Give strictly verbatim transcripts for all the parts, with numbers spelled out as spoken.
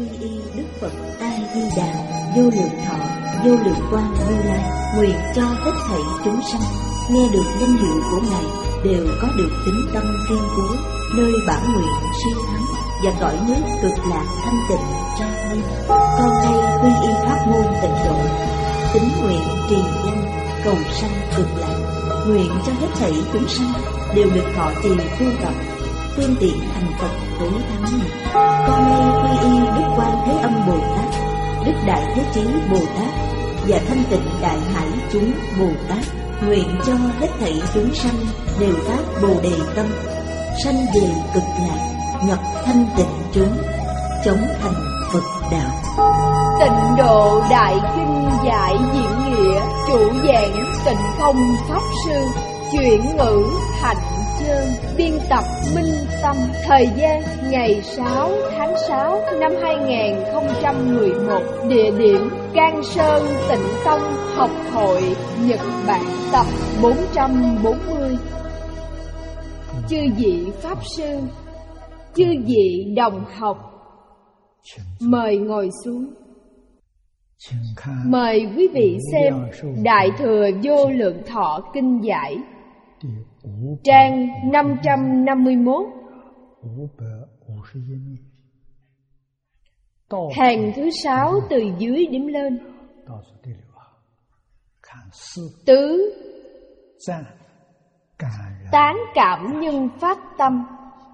quy y Đức Phật A Di Đà vô lượng thọ vô lượng quang Như Lai, nguyện cho hết thảy chúng sanh nghe được danh hiệu của Ngài đều có được tín tâm kiên cố, nơi bản nguyện siêu thắng và cõi nước cực lạc thanh tịnh trang nghiêm. Con nay quy y pháp môn tịnh độ, tín nguyện trì danh cầu sanh cực lạc, nguyện cho hết thảy chúng sanh đều được thọ trì tu tập, phương tiện thành Phật tối thắng này. Con nay quy y Đức Quan Thế Âm Bồ Tát, Đức Đại Thế Chí Bồ Tát và Thanh Tịnh Đại Hải chúng Bồ Tát, nguyện cho hết thảy chúng sanh đều phát Bồ Đề tâm, sanh về cực lạc, nhập thanh tịnh chúng, chống thành Phật đạo. Tịnh Độ Đại Kinh Giải Diễn Nghĩa, chủ giảng Tịnh Không Pháp Sư, chuyển ngữ Hạnh Trơn, biên tập Minh Tâm. Thời gian ngày sáu tháng sáu năm hai nghìn không trăm mười một. Địa điểm Cang Sơn Tịnh Tông Học Hội Nhật Bản, tập bốn trăm bốn mươi. Chư vị Pháp Sư, chư vị đồng học, mời ngồi xuống. Mời quý vị xem Đại Thừa Vô Lượng Thọ Kinh Giải, trang năm trăm năm mươi mốt, hàng thứ sáu từ dưới điểm lên. Tứ, tán cảm nhân phát tâm.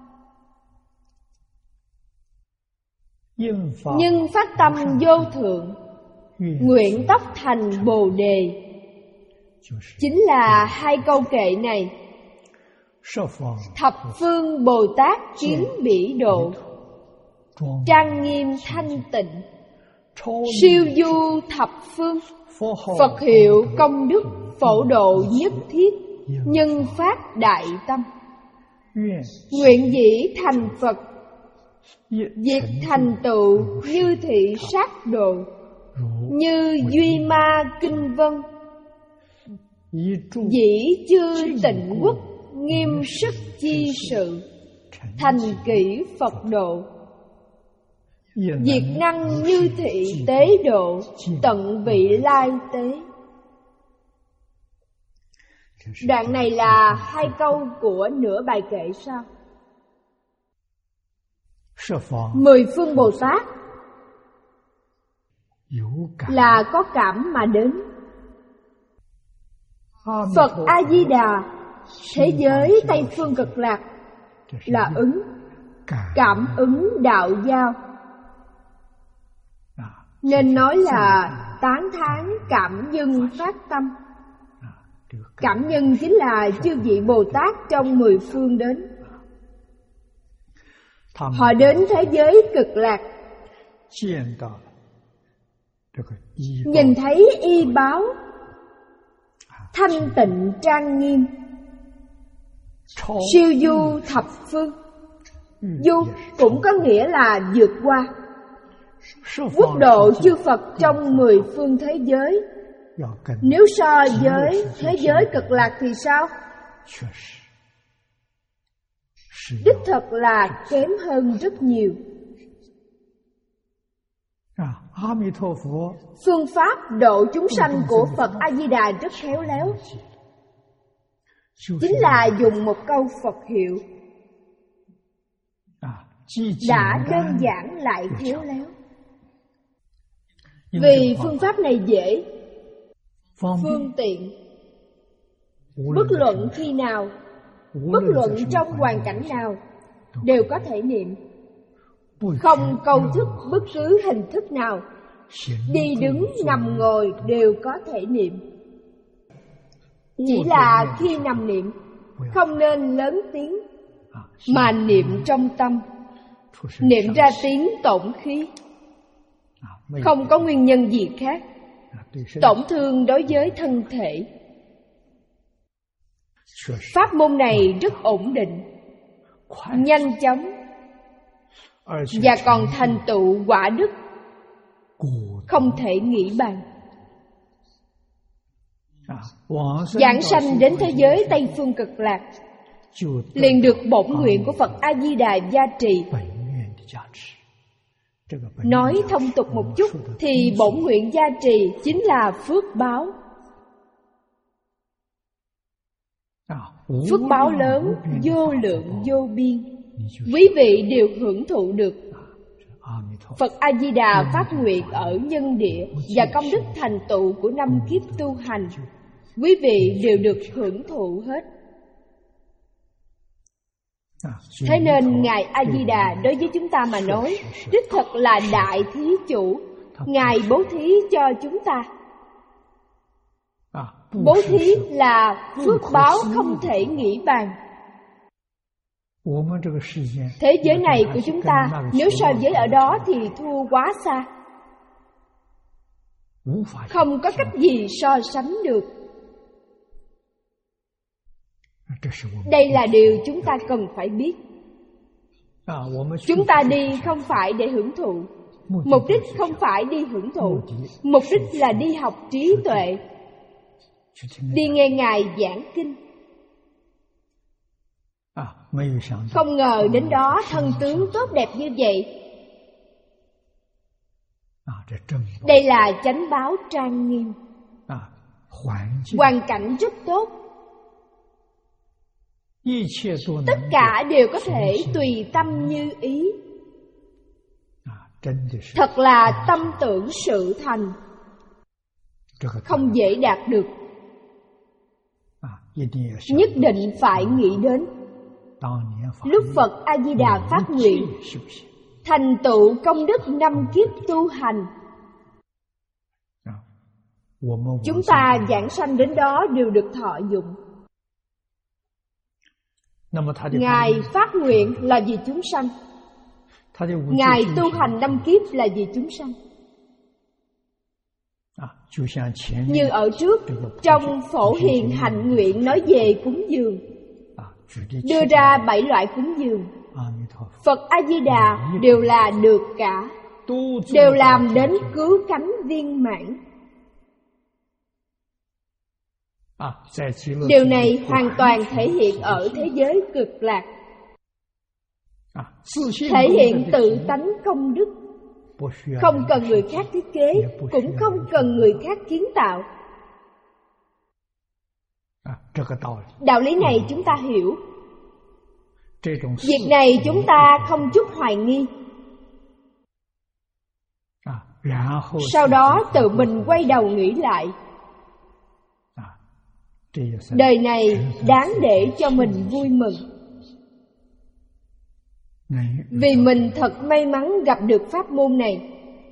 Nhân phát tâm vô thượng, nguyện tóc thành Bồ Đề, chính là hai câu kệ này. Thập phương Bồ Tát kiến bỉ độ, trang nghiêm thanh tịnh, siêu du thập phương. Phật hiệu công đức phổ độ nhất thiết, nhân phát đại tâm. Nguyện dĩ thành Phật, diệt thành tựu như thị sát độ, như Duy Ma Kinh Vân. Dĩ chư tịnh quốc nghiêm sức chi sự, thành kỷ Phật độ. Diệt năng như thị tế độ, tận vị lai tế. Đoạn này là hai câu của nửa bài kệ sao? Mười phương Bồ Tát là có cảm mà đến. Phật A Di Đà, thế giới Tây phương cực lạc là ứng, cảm ứng đạo giao, nên nói là tán thán cảm nhân phát tâm. Cảm nhân chính là chư vị Bồ Tát trong mười phương đến. Họ đến thế giới cực lạc, nhìn thấy y báo thanh tịnh trang nghiêm, siêu du thập phương. Du cũng có nghĩa là vượt qua. Quốc độ chư Phật trong mười phương thế giới, nếu so với thế giới cực lạc thì sao? Đích thực là kém hơn rất nhiều. Phương pháp độ chúng sanh của Phật A Di Đà rất khéo léo, chính là dùng một câu Phật hiệu, đã đơn giản lại khéo léo. Vì phương pháp này dễ, phương tiện, bất luận khi nào, bất luận trong hoàn cảnh nào đều có thể niệm, không câu thức bất cứ hình thức nào, đi đứng nằm ngồi đều có thể niệm. Chỉ là khi nằm niệm không nên lớn tiếng, mà niệm trong tâm, niệm ra tiếng tổn khí, không có nguyên nhân gì khác, tổn thương đối với thân thể. Pháp môn này rất ổn định, nhanh chóng, và còn thành tựu quả đức không thể nghĩ bàn. Giảng sanh đến thế giới Tây phương cực lạc, liền được bổn nguyện của Phật A Di Đà gia trì. Nói thông tục một chút thì bổn nguyện gia trì chính là phước báo. Phước báo lớn, vô lượng vô biên, quý vị đều hưởng thụ được. Phật A-di-đà phát nguyện ở nhân địa và công đức thành tựu của năm kiếp tu hành, quý vị đều được hưởng thụ hết. Thế nên Ngài A-di-đà đối với chúng ta mà nói, đích thật là đại thí chủ. Ngài bố thí cho chúng ta. Bố thí là phước báo không thể nghĩ bàn. Thế giới này của chúng ta, nếu so với ở đó thì thua quá xa, không có cách gì so sánh được. Đây là điều chúng ta cần phải biết. Chúng ta đi không phải để hưởng thụ, mục đích không phải đi hưởng thụ, mục đích là đi học trí tuệ, đi nghe Ngài giảng kinh. Không ngờ đến đó thân tướng tốt đẹp như vậy. Đây là chánh báo trang nghiêm. Hoàn cảnh rất tốt, tất cả đều có thể tùy tâm như ý. Thật là tâm tưởng sự thành, không dễ đạt được. Nhất định phải nghĩ đến lúc Phật A-di-đà phát nguyện thành tựu công đức năm kiếp tu hành, chúng ta giảng sanh đến đó đều được thọ dụng. Ngài phát nguyện là vì chúng sanh, Ngài tu hành năm kiếp là vì chúng sanh. Như ở trước, trong Phổ Hiền Hạnh Nguyện nói về cúng dường, đưa ra bảy loại cúng dường. Phật A-di-đà đều là được cả, đều làm đến cứu cánh viên mãn. Điều này hoàn toàn thể hiện ở thế giới cực lạc, thể hiện tự tánh công đức, không cần người khác thiết kế, cũng không cần người khác kiến tạo. Đạo lý này chúng ta hiểu. Việc này chúng ta không chút hoài nghi. Sau đó tự mình quay đầu nghĩ lại, đời này đáng để cho mình vui mừng, vì mình thật may mắn gặp được pháp môn này.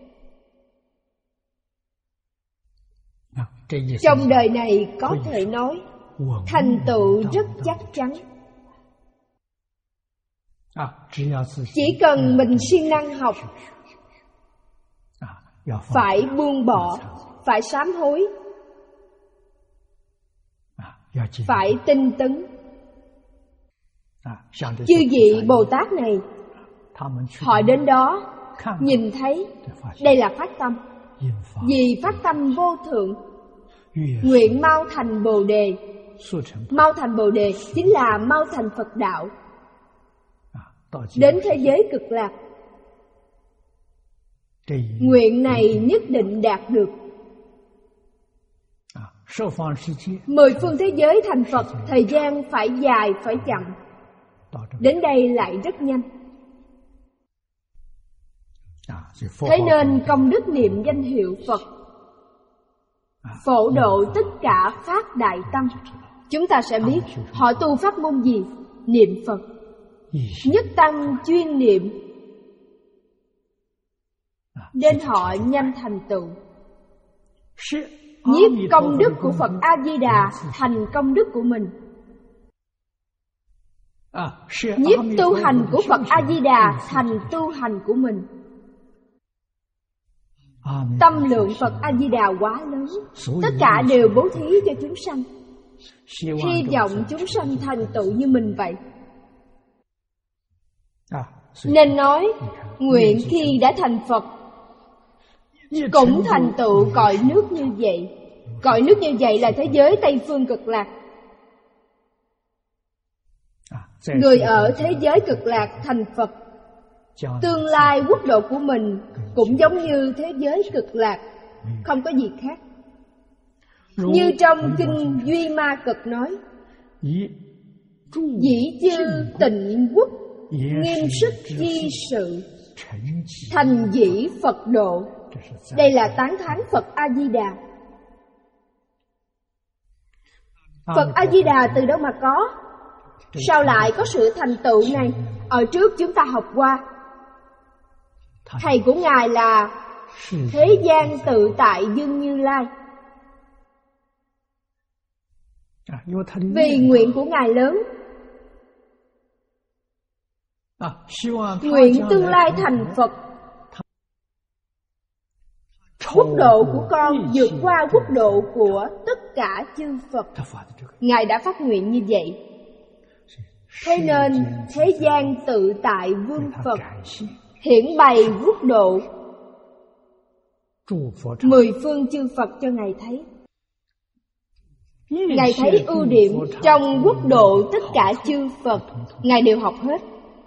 Trong đời này có thể nói thành tựu rất chắc chắn. Chỉ cần mình siêng năng học, phải buông bỏ, phải sám hối, phải tinh tấn. Chư vị Bồ Tát này, họ đến đó nhìn thấy đây là phát tâm. Vì phát tâm vô thượng, nguyện mau thành Bồ Đề. Mau thành Bồ Đề chính là mau thành Phật đạo, đến thế giới cực lạc. Nguyện này nhất định đạt được. Mười phương thế giới thành Phật, thời gian phải dài phải chậm, đến đây lại rất nhanh. Thế nên công đức niệm danh hiệu Phật, phổ độ tất cả phát đại tâm. Chúng ta sẽ biết họ tu pháp môn gì. Niệm Phật, nhất tâm chuyên niệm, nên họ nhanh thành tựu. Nhiếp công đức của Phật A-di-đà thành công đức của mình. Nhiếp tu hành của Phật A-di-đà thành tu hành của mình. Tâm lượng Phật A-di-đà quá lớn, tất cả đều bố thí cho chúng sanh, hy vọng chúng sanh thành tựu như mình vậy. Nên nói, nguyện khi đã thành Phật, cũng thành tựu cõi nước như vậy. Cõi nước như vậy là thế giới Tây Phương Cực Lạc. Người ở thế giới Cực Lạc thành Phật, Tương lai quốc độ của mình cũng giống như thế giới cực lạc, không có gì khác. Như trong kinh Duy Ma Cực nói, dĩ chư tịnh quốc, nghiêm sức chi sự, thành dĩ Phật độ. Đây là tán thán Phật A-di-đà. Phật A-di-đà từ đâu mà có? Sao lại có sự thành tựu này? Ở trước chúng ta học qua, thầy của Ngài là Thế gian tự tại Dương Như Lai. Vì nguyện của Ngài lớn, nguyện tương lai thành Phật, quốc độ của con vượt qua quốc độ của tất cả chư Phật. Ngài đã phát nguyện như vậy. Thế nên thế gian tự tại vương Phật hiển bày quốc độ mười phương chư Phật cho Ngài thấy. Ngài thấy ưu điểm trong quốc độ tất cả chư Phật, Ngài đều học hết.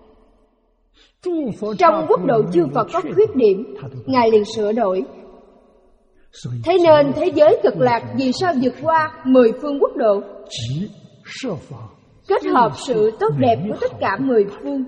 Trong quốc độ chư Phật có khuyết điểm, Ngài liền sửa đổi. Thế nên thế giới cực lạc vì sao vượt qua mười phương quốc độ? Kết hợp sự tốt đẹp của tất cả mười phương.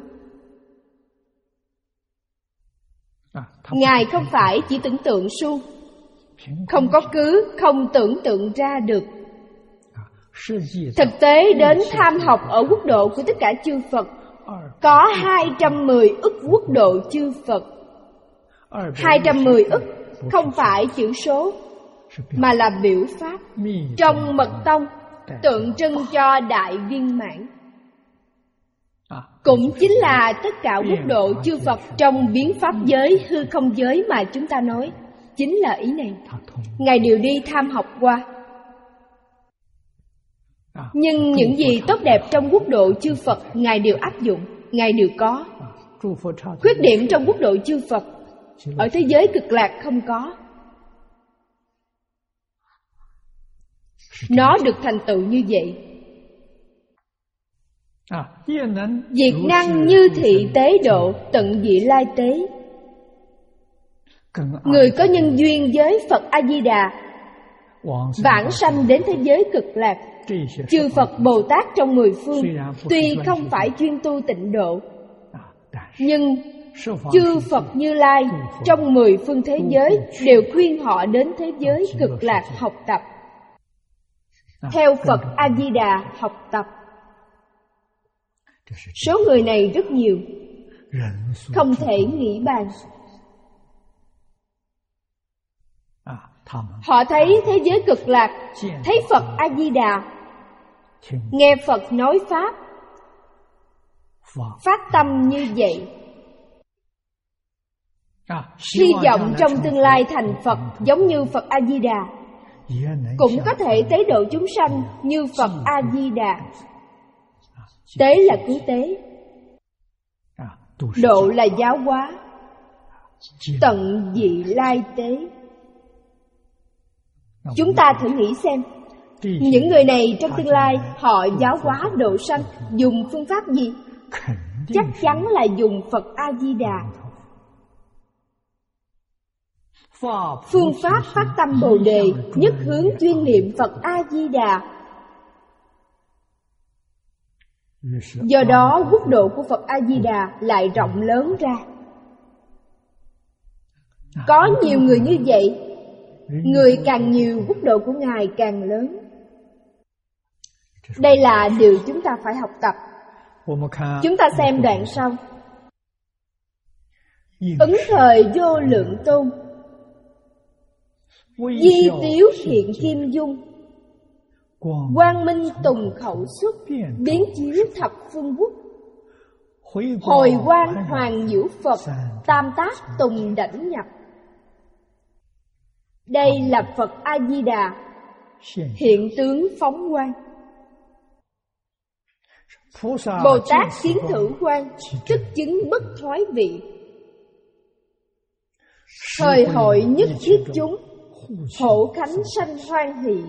Ngài không phải chỉ tưởng tượng suông, không có cứ không tưởng tượng ra được. Thực tế đến tham học ở quốc độ của tất cả chư Phật, có hai trăm mười ức quốc độ chư Phật. Hai trăm mười ức không phải chữ số, mà là biểu pháp trong mật tông, tượng trưng cho đại viên mãn. Cũng chính là tất cả quốc độ chư Phật trong biến pháp giới, hư không giới mà chúng ta nói. Chính là ý này. Ngài đều đi tham học qua. Nhưng những gì tốt đẹp trong quốc độ chư Phật, Ngài đều áp dụng, Ngài đều có. Khuyết điểm trong quốc độ chư Phật ở thế giới cực lạc không có. Nó được thành tựu như vậy. Diệt năng như thị tế độ, tận dị lai tế. Người có nhân duyên với Phật A-di-đà vãng sanh đến thế giới cực lạc. Chư Phật Bồ Tát trong mười phương tuy không phải chuyên tu tịnh độ, nhưng chư Phật Như Lai trong mười phương thế giới đều khuyên họ đến thế giới cực lạc học tập, theo Phật A-di-đà học tập. Số người này rất nhiều, không thể nghĩ bàn. Họ thấy thế giới cực lạc, thấy Phật A-di-đà, nghe Phật nói Pháp, phát tâm như vậy, hy vọng trong tương lai thành Phật giống như Phật A-di-đà, cũng có thể tế độ chúng sanh như Phật A-di-đà. Tế là cứu tế, độ là giáo hóa, tận dị lai tế. Chúng ta thử nghĩ xem, những người này trong tương lai họ giáo hóa độ sanh dùng phương pháp gì? Chắc chắn là dùng Phật A-di-đà. Phương pháp phát tâm Bồ Đề nhất hướng chuyên niệm Phật A-di-đà. Do đó quốc độ của Phật A-di-đà lại rộng lớn ra. Có nhiều người như vậy, người càng nhiều quốc độ của Ngài càng lớn. Đây là điều chúng ta phải học tập. Chúng ta xem đoạn sau. Ứng thời vô lượng tôn, di tiếu hiện kim dung, quang minh tùng khẩu xuất, biến chiếu thập phương quốc, hồi quang hoàng nhiễu Phật, tam tác tùng đảnh nhập. Đây là Phật A-di-đà hiện tướng phóng quang. Bồ Tát kiến thử quang, tức chứng bất thoái vị. Thời hội nhất thiết chúng, hộ khánh sanh hoan hỷ.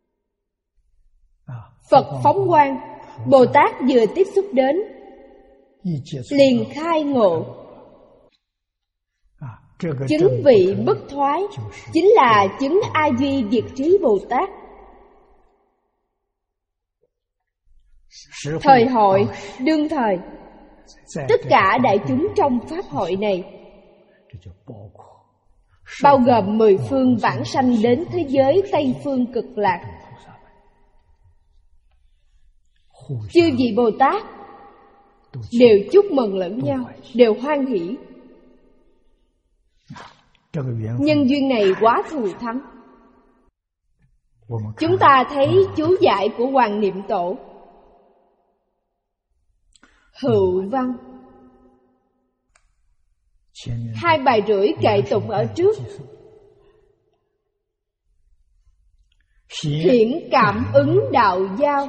Phật phóng quang, Bồ Tát vừa tiếp xúc đến, liền khai ngộ. Chứng vị bất thoái chính là chứng A Duy Diệt Trí Bồ Tát. Thời hội, đương thời, tất cả đại chúng trong pháp hội này, bao gồm mười phương vãng sanh đến thế giới Tây Phương Cực Lạc, chư vị Bồ Tát đều chúc mừng lẫn nhau, đều hoan hỷ. Nhân duyên này quá thù thắng. Chúng ta thấy chú giải của Hoàng Niệm Tổ Hữu Văn, hai bài rưỡi kệ tụng ở trước, hiển cảm ứng đạo giao,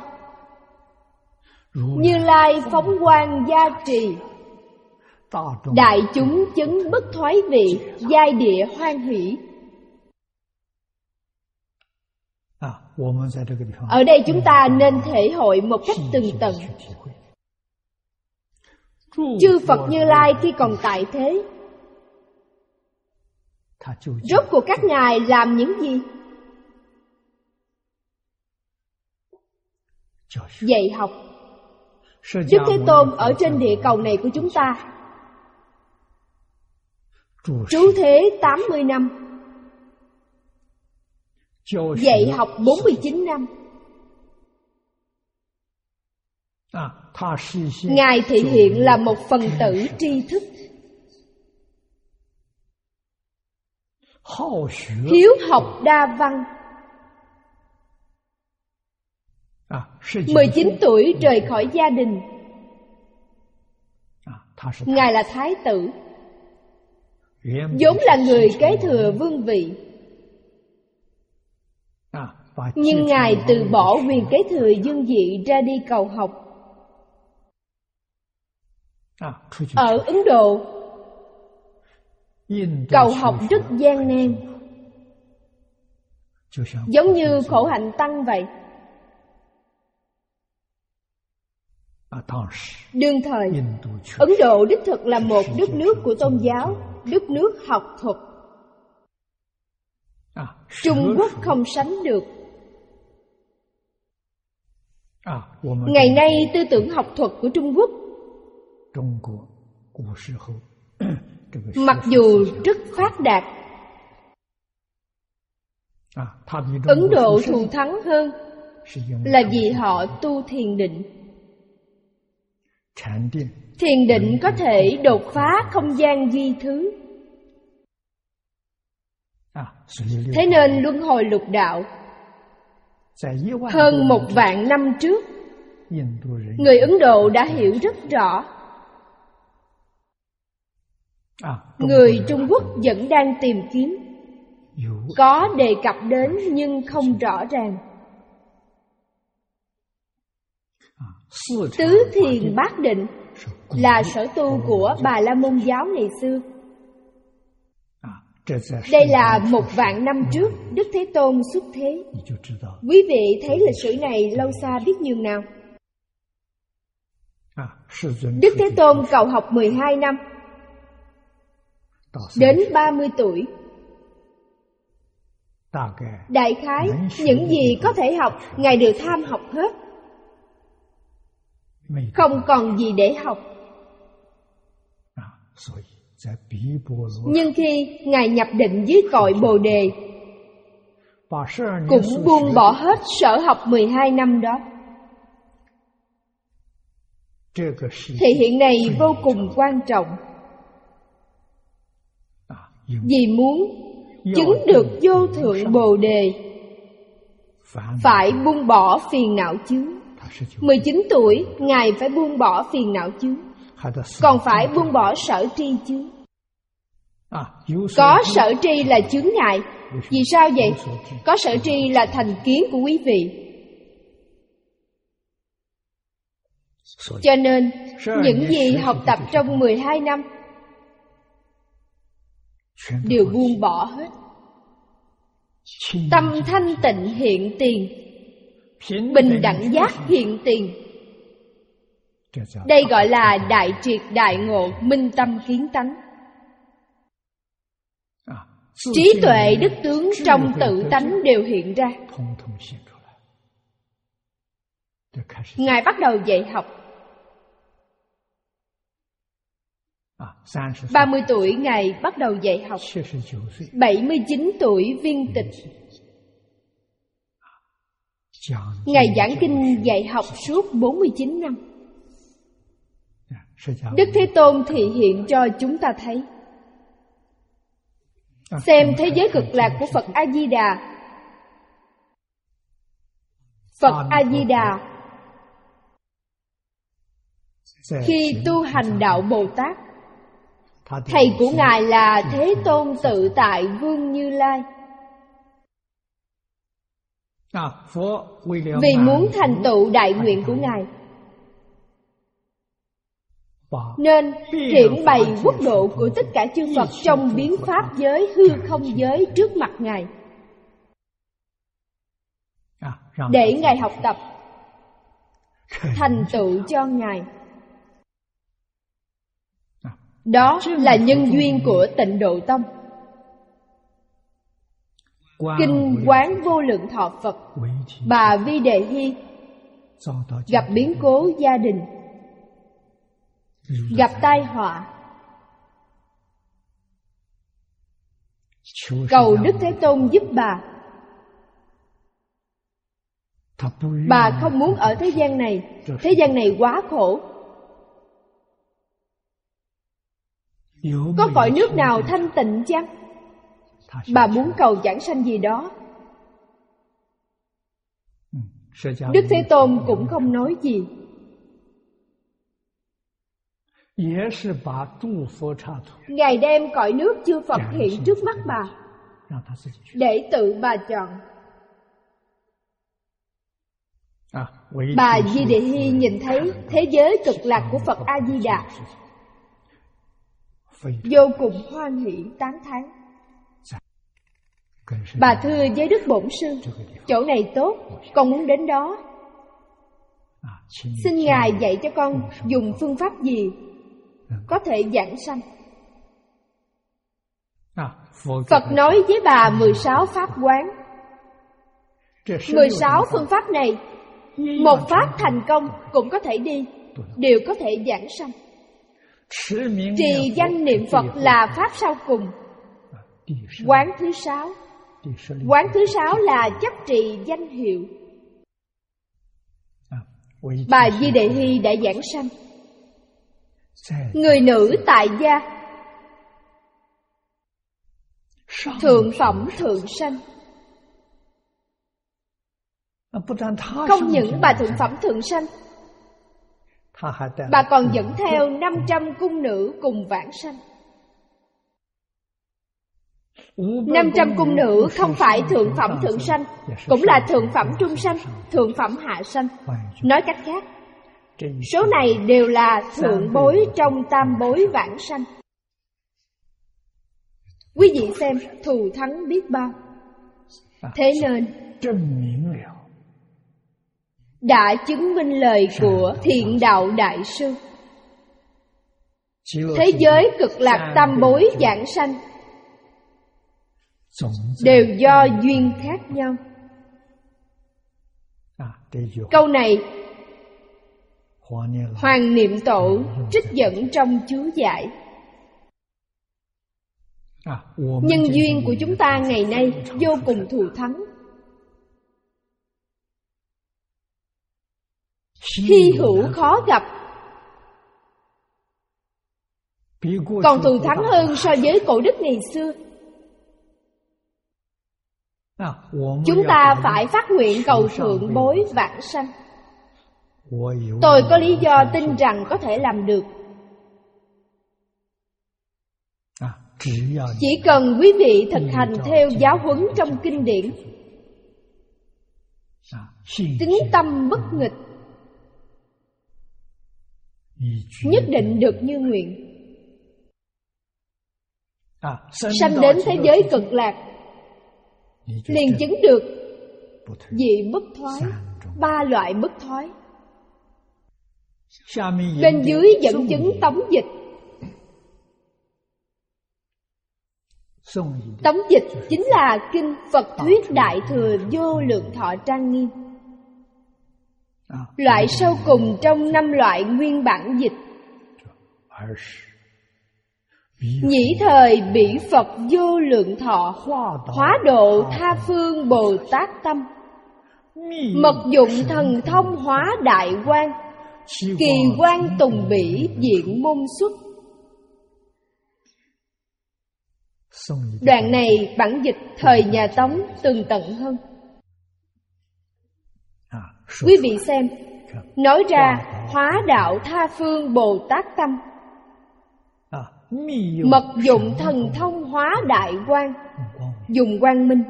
Như Lai phóng quang gia trì, đại chúng chứng bất thoái vị, giai địa hoan hỷ. Ở đây chúng ta nên thể hội một cách tường tận. Chư Phật Như Lai khi còn tại thế, rốt cuộc các ngài làm những gì? Dạy học. Đức Thế Tôn ở trên địa cầu này của chúng ta trú thế tám mươi năm, dạy học bốn mươi chín năm. Ngài thể hiện là một phần tử tri thức, hiếu học đa văn. Mười chín tuổi rời khỏi gia đình. Ngài là thái tử, vốn là người kế thừa vương vị, nhưng Ngài từ bỏ quyền kế thừa dương vị ra đi cầu học. Ở Ấn Độ, cầu học rất gian nan, giống như khổ hạnh tăng vậy. Đương thời, Ấn Độ đích thực là một đất nước của tôn giáo, đất nước học thuật. Trung Quốc không sánh được. Ngày nay tư tưởng học thuật của Trung Quốc mặc dù rất phát đạt, Ấn Độ thù thắng hơn là vì họ tu thiền định. Thiền định có thể đột phá không gian duy thứ. Thế nên luân hồi lục đạo hơn một vạn năm trước, người Ấn Độ đã hiểu rất rõ. Người Trung Quốc vẫn đang tìm kiếm, có đề cập đến nhưng không rõ ràng. Tứ thiền bát định là sở tu của Bà La Môn giáo ngày xưa. Đây là một vạn năm trước Đức Thế Tôn xuất thế. Quý vị thấy lịch sử này lâu xa biết nhường nào. Đức Thế Tôn cầu học mười hai năm, đến ba mươi tuổi. Đại khái, những gì có thể học, Ngài đều tham học hết, không còn gì để học. Nhưng khi Ngài nhập định dưới cội Bồ Đề, cũng buông bỏ hết sở học mười hai năm đó. Thể hiện này vô cùng quan trọng. Vì muốn chứng được vô thượng Bồ Đề, phải buông bỏ phiền não chướng. Mười chín tuổi, Ngài phải buông bỏ phiền não chướng, còn phải buông bỏ sở tri chướng. Có sở tri là chướng ngại. Vì sao vậy? Có sở tri là thành kiến của quý vị. Cho nên, những gì học tập trong mười hai năm đều buông bỏ hết. Tâm thanh tịnh hiện tiền, bình đẳng giác hiện tiền. Đây gọi là đại triệt đại ngộ, minh tâm kiến tánh. Trí tuệ đức tướng trong tự tánh đều hiện ra. Ngài bắt đầu dạy học. ba mươi tuổi Ngài bắt đầu dạy học. bảy mươi chín tuổi viên tịch. Ngài giảng kinh dạy học suốt bốn mươi chín năm. Đức Thế Tôn thị hiện cho chúng ta thấy. Xem thế giới cực lạc của Phật A-di-đà. Phật A-di-đà khi tu hành đạo Bồ Tát, thầy của Ngài là Thế Tôn Tự Tại Vương Như Lai. Vì muốn thành tựu đại nguyện của Ngài, nên hiển bày quốc độ của tất cả chư Phật trong biến pháp giới, hư không giới trước mặt Ngài, để Ngài học tập, thành tựu cho Ngài. Đó là nhân duyên của Tịnh Độ Tông. Kinh Quán Vô Lượng Thọ Phật, bà Vi Đề Hy gặp biến cố gia đình, gặp tai họa, cầu Đức Thế Tôn giúp bà. Bà không muốn ở thế gian này, thế gian này quá khổ. Có cõi nước nào thanh tịnh chăng? Bà muốn cầu giảng sanh gì đó. Đức Thế Tôn cũng không nói gì. Ngài đem cõi nước chư Phật hiện trước mắt bà, để tự bà chọn. Bà Di Đề Hy nhìn thấy thế giới cực lạc của Phật A-di-đà, vô cùng hoan hỷ tán thán. Bà thưa với Đức Bổn Sư, chỗ này tốt, con muốn đến đó. Xin Ngài dạy cho con dùng phương pháp gì có thể giảng sanh. Phật nói với bà mười sáu pháp quán. Mười sáu phương pháp này, một pháp thành công cũng có thể đi, đều có thể giảng sanh. Trì danh niệm Phật là pháp sau cùng. Quán thứ sáu. Quán thứ sáu là chấp trì danh hiệu. Bà Di Đề Hy đã giảng sanh. Người nữ tại gia, thượng phẩm thượng sanh. Không những bà thượng phẩm thượng sanh, bà còn dẫn theo năm trăm cung nữ cùng vãng sanh. Năm trăm cung nữ không phải thượng phẩm thượng sanh, cũng là thượng phẩm trung sanh, thượng phẩm hạ sanh. Nói cách khác, số này đều là thượng bối trong tam bối vãng sanh. Quý vị xem, thù thắng biết bao. Thế nên đã chứng minh lời của Thiện Đạo Đại Sư. Thế giới cực lạc tam bối vãng sanh đều do duyên khác nhau. Câu này Hoàng Niệm Tổ trích dẫn trong chú giải. Nhân duyên của chúng ta ngày nay vô cùng thù thắng, hy hữu khó gặp, còn thù thắng hơn so với cổ đức ngày xưa. Chúng ta phải phát nguyện cầu thượng bối vãng sanh. Tôi có lý do tin rằng có thể làm được. Chỉ cần quý vị thực hành theo giáo huấn trong kinh điển, tín tâm bất nghịch, nhất định được như nguyện. Sanh đến thế giới cực lạc, liền chứng được dị bất thoái, ba loại bất thoái. Bên dưới dẫn chứng tống dịch. Tống dịch chính là kinh Phật thuyết Đại Thừa Vô Lượng Thọ Trang Nghiêm, loại sau cùng trong năm loại nguyên bản dịch. Nhĩ thời bỉ Phật vô lượng thọ, hóa độ tha phương Bồ Tát tâm, mật dụng thần thông hóa đại quang, kỳ quan tùng bỉ diện môn xuất. Đoạn này bản dịch thời nhà Tống tường tận hơn. Quý vị xem, nói ra hóa đạo tha phương Bồ Tát tâm, mật dụng thần thông hóa đại quang, dùng quang minh.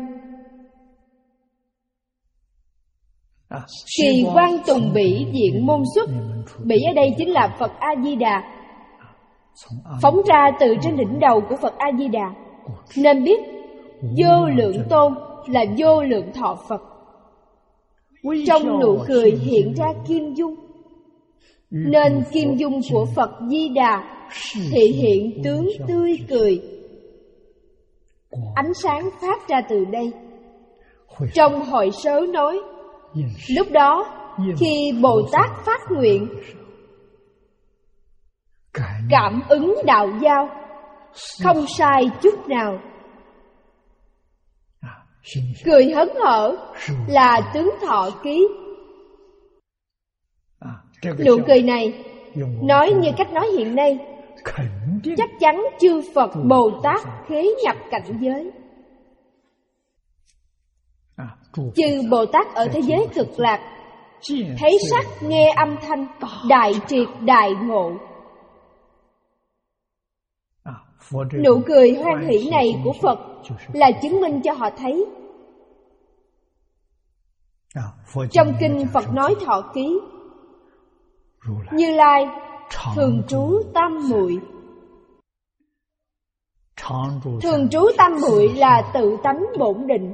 Kỳ quan tùng bỉ diện môn xuất. Bỉ ở đây chính là Phật A-di-đà, phóng ra từ trên đỉnh đầu của Phật A-di-đà. Nên biết vô lượng tôn là vô lượng thọ Phật. Trong nụ cười hiện ra kim dung, nên kim dung của Phật Di Đà thị hiện tướng tươi cười. Ánh sáng phát ra từ đây. Trong hội sớ nói, lúc đó khi Bồ Tát phát nguyện, cảm ứng đạo giao, không sai chút nào. Cười hớn hở là tướng thọ ký. Nụ cười này nói như cách nói hiện nay, chắc chắn chư Phật Bồ Tát khế nhập cảnh giới. Chư Bồ Tát ở thế giới cực lạc, thấy sắc nghe âm thanh, đại triệt đại ngộ. Nụ cười hoan hỷ này của Phật là chứng minh cho họ thấy. Trong kinh Phật nói thọ ký, Như Lai thường trú tam muội. Thường trú tam muội là tự tánh bổn định,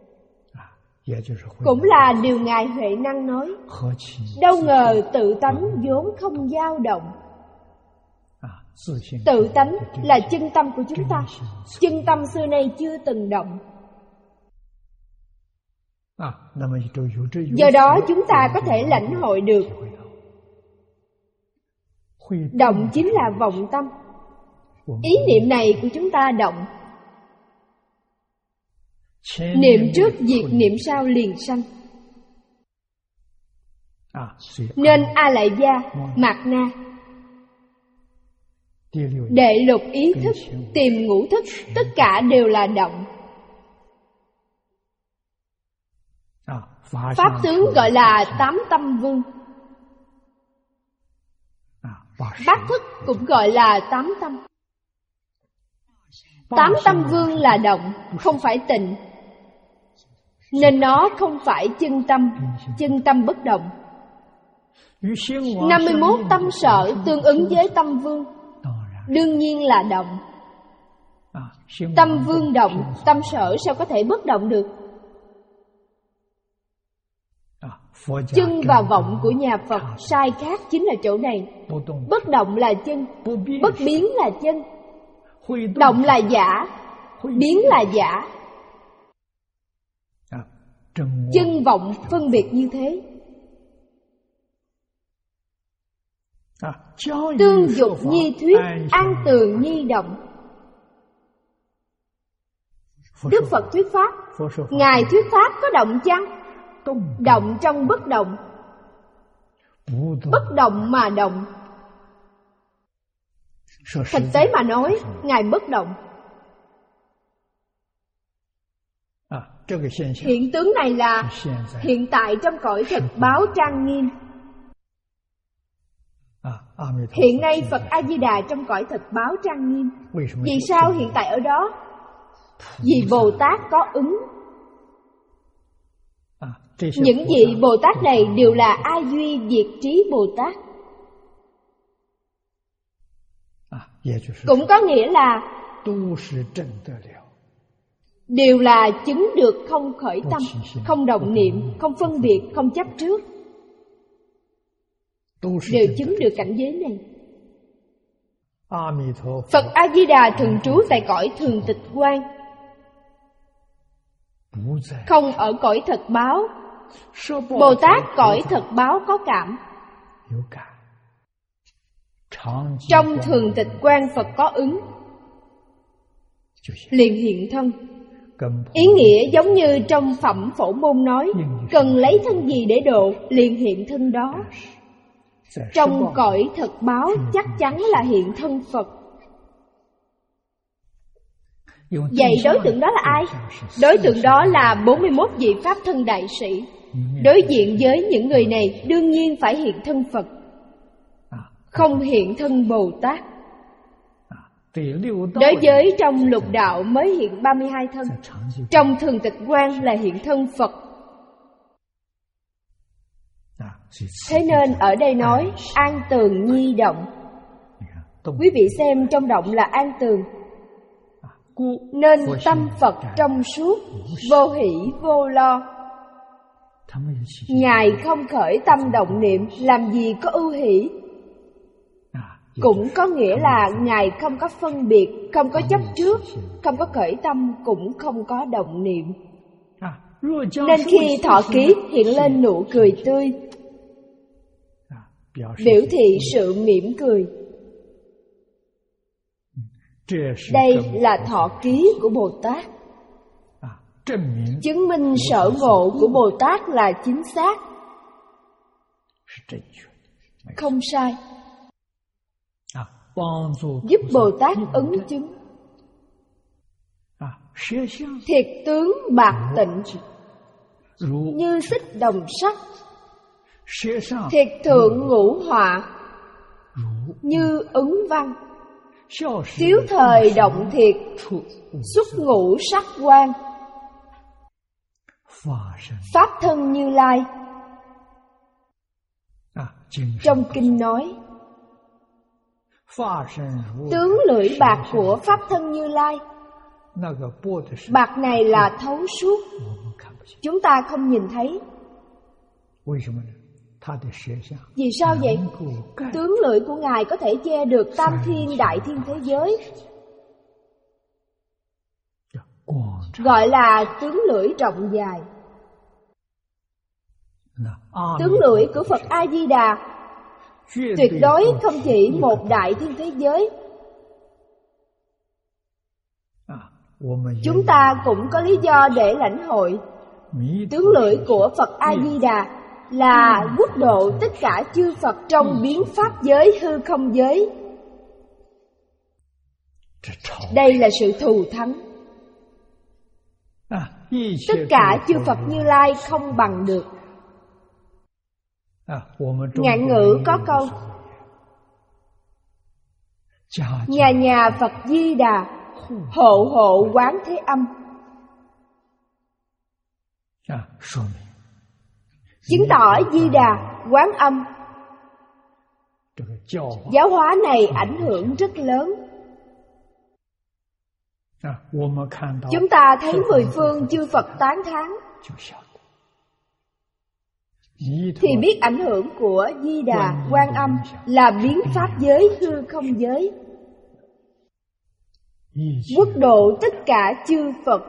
cũng là điều Ngài Huệ Năng nói. Đâu ngờ tự tánh vốn không dao động. Tự tánh là chân tâm của chúng ta. Chân tâm xưa nay chưa từng động. Do đó chúng ta có thể lãnh hội được. Động chính là vọng tâm. Ý niệm này của chúng ta động. Niệm trước diệt, niệm sau liền sanh. Nên A Lại Gia, Mạt Na, đệ lục ý thức, tìm ngũ thức, tất cả đều là động. Pháp tướng gọi là tám tâm vương. Bát thức cũng gọi là tám tâm. Tám tâm vương là động, không phải tịnh. Nên nó không phải chân tâm, chân tâm bất động. năm mươi mốt tâm sở tương ứng với tâm vương, đương nhiên là động. Tâm vương động, tâm sở sao có thể bất động được? Chân và vọng của nhà Phật sai khác chính là chỗ này. Bất động là chân, bất biến là chân. Động là giả, biến là giả. Chân vọng phân biệt như thế. Tương dục nhi thuyết, an tường nhi động. Đức Phật thuyết Pháp, Ngài thuyết Pháp có động chăng? Động trong bất động. Bất động mà động. Thực tế mà nói, Ngài bất động. Hiện tướng này là hiện tại trong cõi thực báo trang nghiêm. Hiện nay Phật A-di-đà trong cõi thực báo trang nghiêm. Vì sao hiện tại ở đó? Vì Bồ Tát có ứng. Những vị Bồ Tát này đều là A Duy Diệt Trí Bồ Tát. Cũng có nghĩa là đều là chứng được không khởi tâm, không động niệm, không phân biệt, không chấp trước. đều chứng được cảnh giới này. Phật A-di-đà thường trú tại cõi thường tịch quan, không ở cõi thật báo. Bồ Tát cõi thật báo có cảm. Trong thường tịch quan Phật có ứng, liền hiện thân. Ý nghĩa giống như trong Phẩm Phổ Môn nói, cần lấy thân gì để độ, liền hiện thân đó. Trong cõi thật báo chắc chắn là hiện thân Phật. Vậy đối tượng đó là ai? Đối tượng đó là bốn mươi mốt vị Pháp thân đại sĩ. Đối diện với những người này đương nhiên phải hiện thân Phật, không hiện thân Bồ Tát. Đối với trong lục đạo mới hiện ba mươi hai thân, trong thường tịch quan là hiện thân Phật. Thế nên ở đây nói an tường nhi động. Quý vị xem trong động là an tường, nên tâm Phật trong suốt, vô hỷ vô lo. Ngài không khởi tâm động niệm, làm gì có ưu hỷ. Cũng có nghĩa là Ngài không có phân biệt, không có chấp trước, không có khởi tâm, cũng không có động niệm. Nên khi thọ ký hiện lên nụ cười tươi, biểu thị sự mỉm cười. Đây là thọ ký của Bồ Tát, chứng minh sở ngộ của Bồ Tát là chính xác, không sai, giúp Bồ Tát ứng chứng. Thiệt tướng bạc tịnh, như xích đồng sắt. Thiệt thượng ngũ họa, như ứng văn. Thiếu thời động thiệt, xuất ngũ sắc quang. Pháp thân Như Lai. Trong kinh nói, tướng lưỡi bạc của Pháp thân Như Lai. Bạc này là thấu suốt, chúng ta không nhìn thấy. Vì sao vậy? Tướng lưỡi của Ngài có thể che được tam thiên đại thiên thế giới, gọi là tướng lưỡi rộng dài. Tướng lưỡi của Phật A-di-đà tuyệt đối không chỉ một đại thiên thế giới. Chúng ta cũng có lý do để lãnh hội. Tướng lưỡi của Phật A-di-đà là quốc độ tất cả chư Phật trong biến pháp giới, hư không giới. Đây là sự thù thắng. Tất cả chư Phật Như Lai không bằng được. Ngạn ngữ có câu, nhà nhà Phật Di Đà, hộ hộ Quán Thế Âm. Chứng tỏ Di Đà, Quán Âm, giáo hóa này ảnh hưởng rất lớn. Chúng ta thấy mười phương chư Phật tán thán, thì biết ảnh hưởng của Di Đà, Quan Âm là biến pháp giới, hư không giới, quốc độ tất cả chư Phật,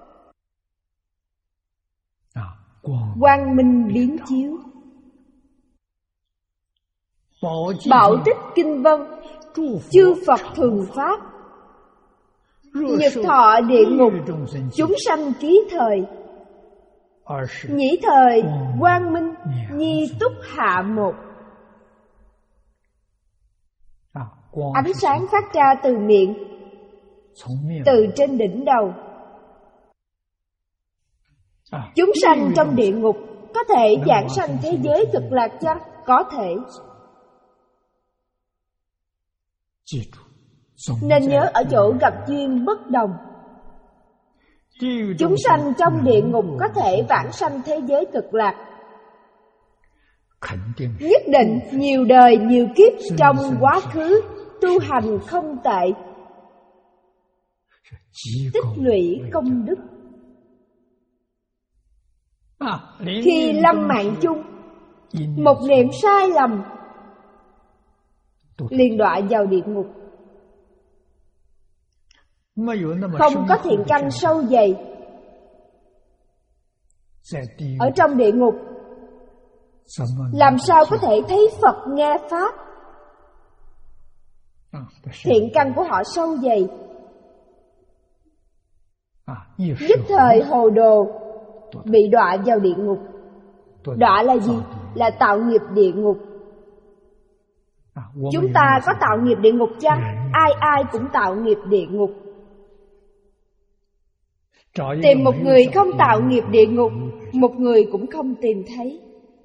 quang minh biến chiếu. Bảo tích kinh vân, chư Phật thường pháp, nhật thọ địa ngục, chúng sanh ký thời, nhĩ thời quang minh, nhi túc hạ một. Ánh sáng phát ra từ miệng, từ trên đỉnh đầu. Chúng sanh trong địa ngục có thể giảng sanh thế giới cực lạc chăng? Có thể. Nên nhớ ở chỗ gặp duyên bất đồng. Chúng sanh trong địa ngục có thể vãng sanh thế giới cực lạc. Nhất định nhiều đời nhiều kiếp trong quá khứ tu hành không tệ, tích lũy công đức. Khi lâm mạng chung, một niệm sai lầm liền đọa vào địa ngục. Không có thiện căn sâu dày ở trong địa ngục, làm sao có thể thấy Phật nghe Pháp? Thiện căn của họ sâu dày, nhất thời hồ đồ, bị đọa vào địa ngục. Đọa là gì? Là tạo nghiệp địa ngục. Chúng ta có tạo nghiệp địa ngục chăng? Ai ai cũng tạo nghiệp địa ngục. Tìm một người không tạo nghiệp địa ngục, một người cũng không tìm thấy.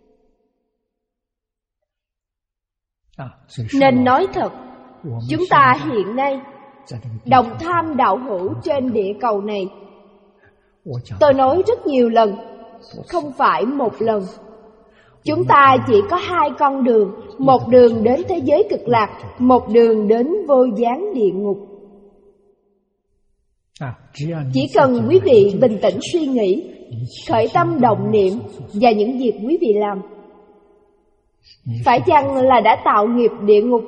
Nên nói thật, chúng ta hiện nay đồng tham đạo hữu trên địa cầu này. Tôi nói rất nhiều lần, không phải một lần. Chúng ta chỉ có hai con đường, một đường đến thế giới cực lạc, một đường đến vô gián địa ngục. Chỉ cần quý vị bình tĩnh suy nghĩ, khởi tâm động niệm và những việc quý vị làm, phải chăng là đã tạo nghiệp địa ngục?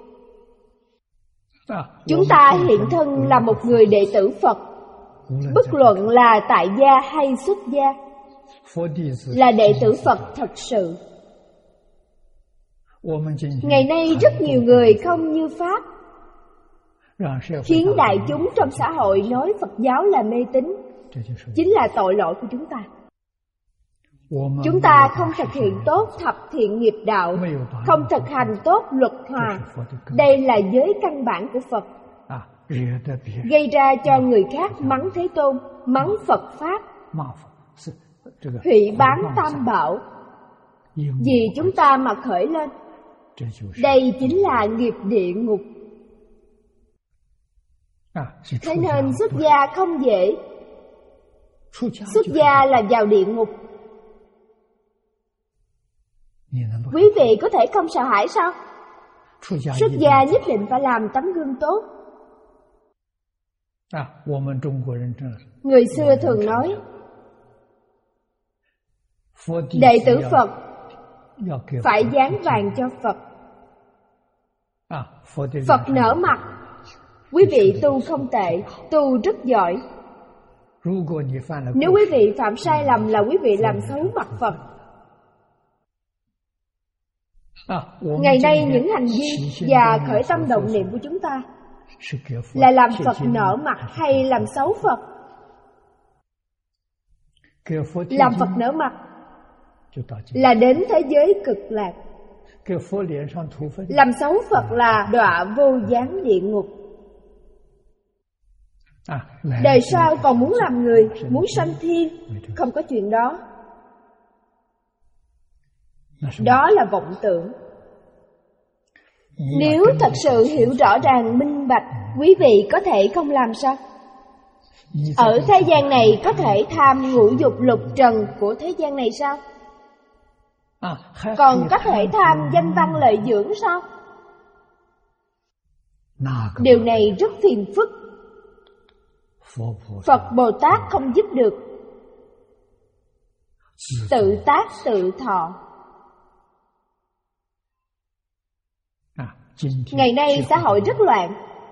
Chúng ta hiện thân là một người đệ tử Phật, bất luận là tại gia hay xuất gia, là đệ tử Phật thật sự. Ngày nay rất nhiều người không như Pháp, khiến đại chúng trong xã hội nói Phật giáo là mê tín, chính là tội lỗi của chúng ta. Chúng ta không thực hiện tốt thập thiện nghiệp đạo, không thực hành tốt luật hòa. Đây là giới căn bản của Phật, gây ra cho người khác mắng Thế Tôn, mắng Phật Pháp, hủy bán tam bảo. Vì chúng ta mà khởi lên, đây chính là nghiệp địa ngục. Thế nên xuất gia không dễ. Xuất gia là vào địa ngục. Quý vị có thể không sợ hãi sao? Xuất gia nhất định phải làm tấm gương tốt. Người xưa thường nói, đệ tử Phật phải dán vàng cho Phật. Phật nở mặt, quý vị tu không tệ, tu rất giỏi. Nếu quý vị phạm sai lầm là quý vị làm xấu mặt Phật. Ngày nay những hành vi và khởi tâm động niệm của chúng ta là làm Phật nở mặt hay làm xấu Phật? Làm Phật nở mặt là đến thế giới cực lạc, làm xấu Phật là đọa vô gián địa ngục. Đời sau còn muốn làm người, muốn sanh thiên, không có chuyện đó. Đó là vọng tưởng. Nếu thật sự hiểu rõ ràng minh bạch, quý vị có thể không làm sao? Ở thế gian này có thể tham ngũ dục lục trần của thế gian này sao? Còn có thể tham danh văn lợi dưỡng sao? Điều này rất phiền phức. Phật Bồ Tát không giúp được. Tự tác tự thọ. Ngày nay xã hội rất loạn,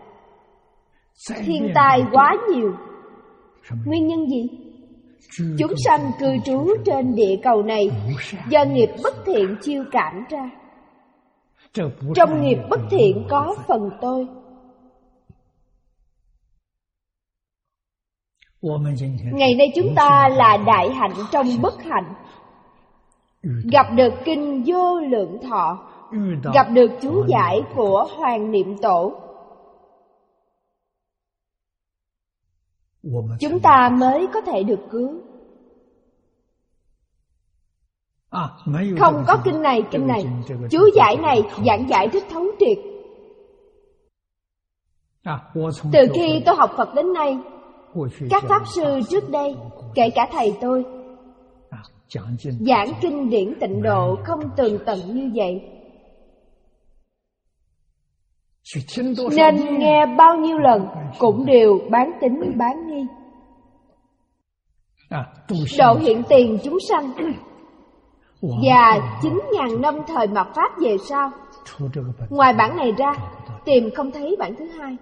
thiên tai quá nhiều. Nguyên nhân gì? Chúng sanh cư trú trên địa cầu này do nghiệp bất thiện chiêu cảm ra. Trong nghiệp bất thiện có phần tôi. Ngày nay chúng ta là đại hạnh trong bất hạnh. Gặp được kinh Vô Lượng Thọ, gặp được chú giải của Hoàng Niệm Tổ, chúng ta mới có thể được cứu. Không có kinh này, kinh này, chú giải này giảng giải rất thấu triệt. Từ khi tôi học Phật đến nay, các Pháp Sư trước đây, kể cả thầy tôi, giảng kinh điển Tịnh Độ không tường tận như vậy. Nên nghe bao nhiêu lần cũng đều bán tín bán nghi. Độ hiện tiền chúng sanh và chín ngàn năm thời mạt Pháp về sau, Ngoài bản này ra, tìm không thấy bản thứ hai.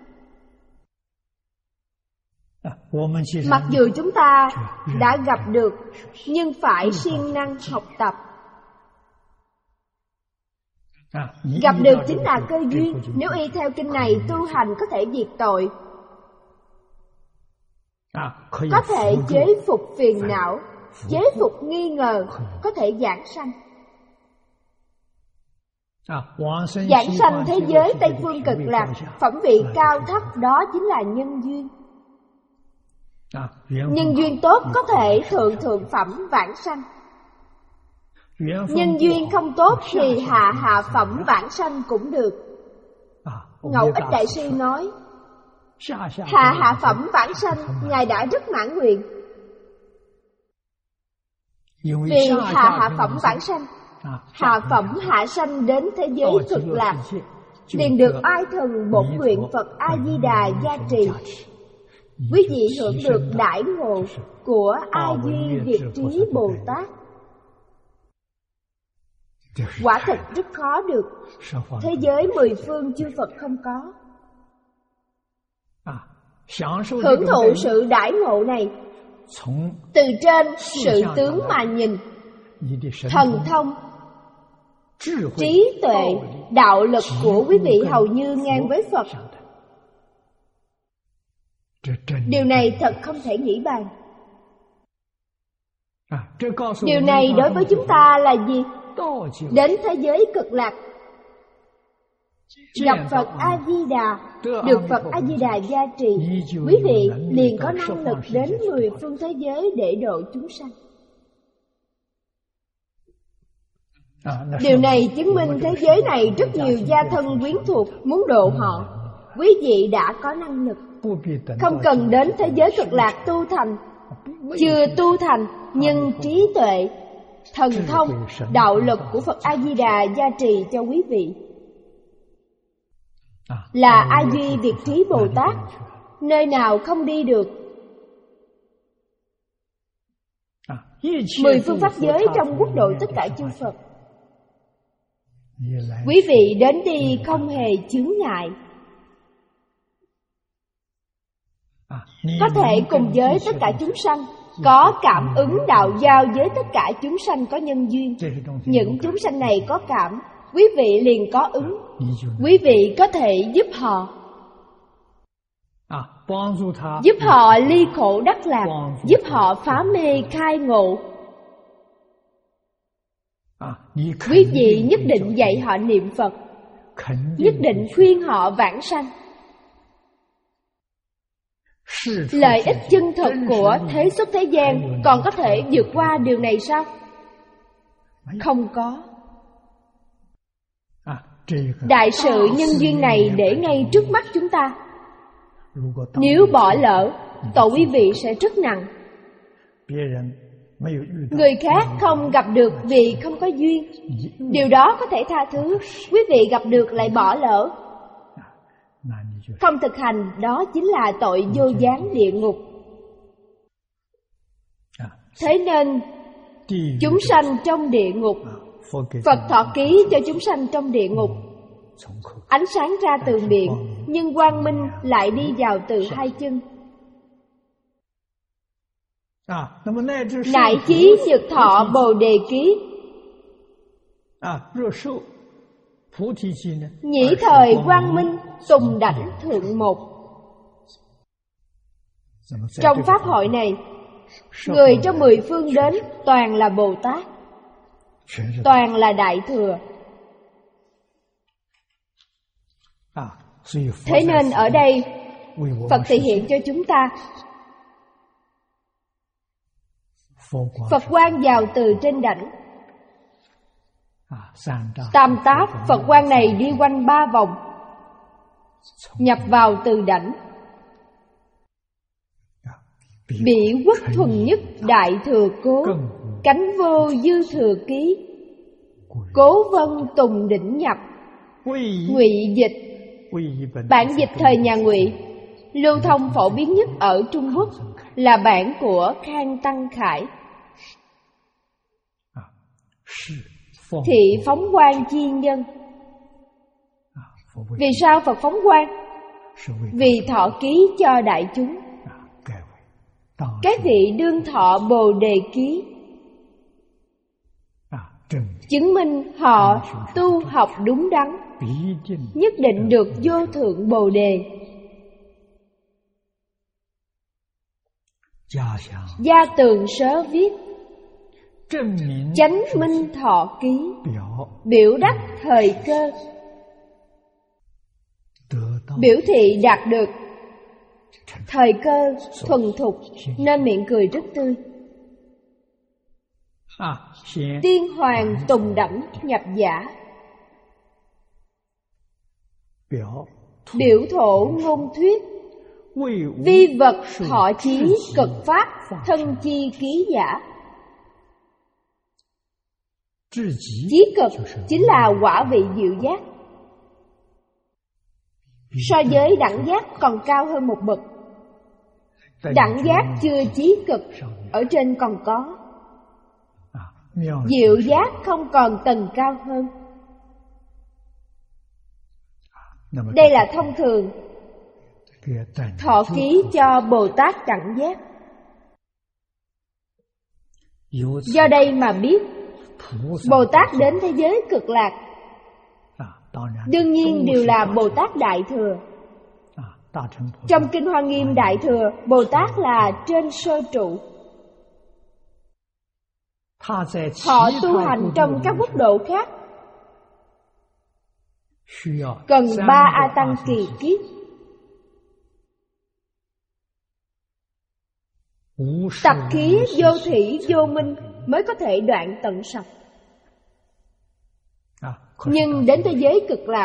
Mặc dù chúng ta đã gặp được, nhưng phải siêng năng học tập. Gặp được chính là cơ duyên. Nếu y theo kinh này tu hành có thể diệt tội, có thể chế phục phiền não, chế phục nghi ngờ, có thể giảng sanh. Giảng sanh thế giới Tây Phương Cực Lạc, phẩm vị cao thấp đó chính là nhân duyên. Nhân duyên tốt có thể thượng thượng phẩm vãng sanh. Nhân duyên không tốt thì hạ hạ phẩm vãng sanh cũng được. Ngẫu Ích Đại Sư nói, hạ hạ phẩm vãng sanh Ngài đã rất mãn nguyện. Vì hạ hạ phẩm vãng sanh, hạ phẩm hạ sanh đến thế giới Cực Lạc, liền được oai thần bổn nguyện Phật A Di Đà gia trì. Quý vị hưởng được đãi ngộ của A Duy Việt Trí Bồ Tát. Quả thật rất khó được. Thế giới mười phương chư Phật không có. Hưởng thụ sự đãi ngộ này, từ trên sự tướng mà nhìn, thần thông, trí tuệ, đạo lực của quý vị hầu như ngang với Phật. Điều này thật không thể nghĩ bàn. Điều này đối với chúng ta là gì? Đến thế giới Cực Lạc, gặp Phật A Di Đà, được Phật A Di Đà gia trì, quý vị liền có năng lực đến mười phương thế giới để độ chúng sanh. Điều này chứng minh thế giới này rất nhiều gia thân quyến thuộc, muốn độ họ. Quý vị đã có năng lực, không cần đến thế giới Cực Lạc tu thành. Chưa tu thành, nhưng trí tuệ, thần thông, đạo lực của Phật A Di Đà gia trì cho quý vị. Là A Duy Việt Trí Bồ Tát, nơi nào không đi được. Mười phương pháp giới trong quốc độ tất cả chư Phật, quý vị đến đi không hề chướng ngại. Có thể cùng với tất cả chúng sanh, có cảm ứng đạo giao với tất cả chúng sanh có nhân duyên. Những chúng sanh này có cảm, quý vị liền có ứng. Quý vị có thể giúp họ, giúp họ ly khổ đắc lạc, giúp họ phá mê khai ngộ. Quý vị nhất định dạy họ niệm Phật, nhất định khuyên họ vãng sanh. Lợi ích chân thực của thế xuất thế gian còn có thể vượt qua điều này sao? Không có. Đại sự nhân duyên này để ngay trước mắt chúng ta. Nếu bỏ lỡ, tội quý vị sẽ rất nặng. Người khác không gặp được vì không có duyên, điều đó có thể tha thứ. Quý vị gặp được lại bỏ lỡ, không thực hành, đó chính là tội vô gián địa ngục. Thế nên chúng sanh trong địa ngục, Phật thọ ký cho chúng sanh trong địa ngục. Ánh sáng ra từ miệng, nhưng quang minh lại đi vào từ hai chân. Nại chí nhược thọ Bồ Đề ký, nhĩ thời quang minh tùng đảnh thượng một. Trong pháp hội này, người trong mười phương đến toàn là Bồ Tát, toàn là Đại Thừa. Thế nên ở đây Phật thể hiện cho chúng ta Phật quang vào từ trên đảnh. Tam tác Phật quang này đi quanh ba vòng, nhập vào từ đảnh. Bỉ quốc thuần nhất Đại Thừa cố, cánh vô dư thừa ký. Cố vân tùng đỉnh nhập, Ngụy dịch. Bản dịch thời nhà Ngụy, lưu thông phổ biến nhất ở Trung Quốc, là bản của Khang Tăng Khải. Thị phóng quang chi nhân, Vì sao Phật phóng quang? Vì thọ ký cho đại chúng. Các vị đương thọ Bồ Đề ký, chứng minh họ tu học đúng đắn, nhất định được vô thượng Bồ Đề. Gia Tường Sớ viết: chánh minh thọ ký, biểu đắc thời cơ. Biểu thị đạt được thời cơ thuần thục nên miệng cười rất tươi. Tiên hoàng tùng đẳng nhập giả, biểu thổ ngôn thuyết, vi vật thọ chí cực pháp, thân chi ký giả. Chí cực chính là quả vị diệu giác, so với đẳng giác còn cao hơn một bậc. Đẳng giác chưa chí cực, ở trên còn có. Diệu giác không còn tầng cao hơn. Đây là thông thường thọ ký cho Bồ Tát đẳng giác. Do đây mà biết Bồ Tát đến thế giới cực lạc đương nhiên đều là Bồ Tát Đại Thừa. Trong Kinh Hoa Nghiêm Đại Thừa, Bồ Tát là trên sơ trụ. Họ tu hành trong các quốc độ khác cần ba A Tăng kỳ kiếp. Tập khí vô thủy vô minh mới có thể đoạn tận sạch. Nhưng đến thế giới cực lạc,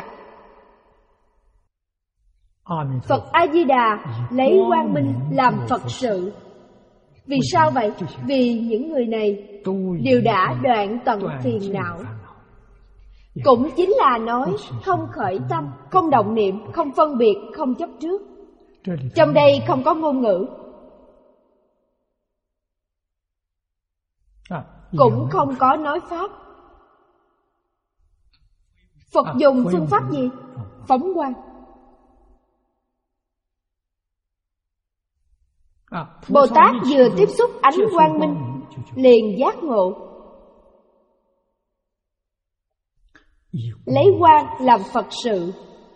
Phật A-di-đà lấy quang minh làm Phật sự. Vì sao vậy? Vì những người này đều đã đoạn tận phiền não. Cũng chính là nói không khởi tâm, không động niệm, không phân biệt, không chấp trước. Trong đây không có ngôn ngữ, cũng không có nói pháp. Phật dùng phương pháp gì? Phóng quang. Bồ Tát vừa tiếp xúc ánh quang minh liền giác ngộ. Lấy quang làm Phật sự.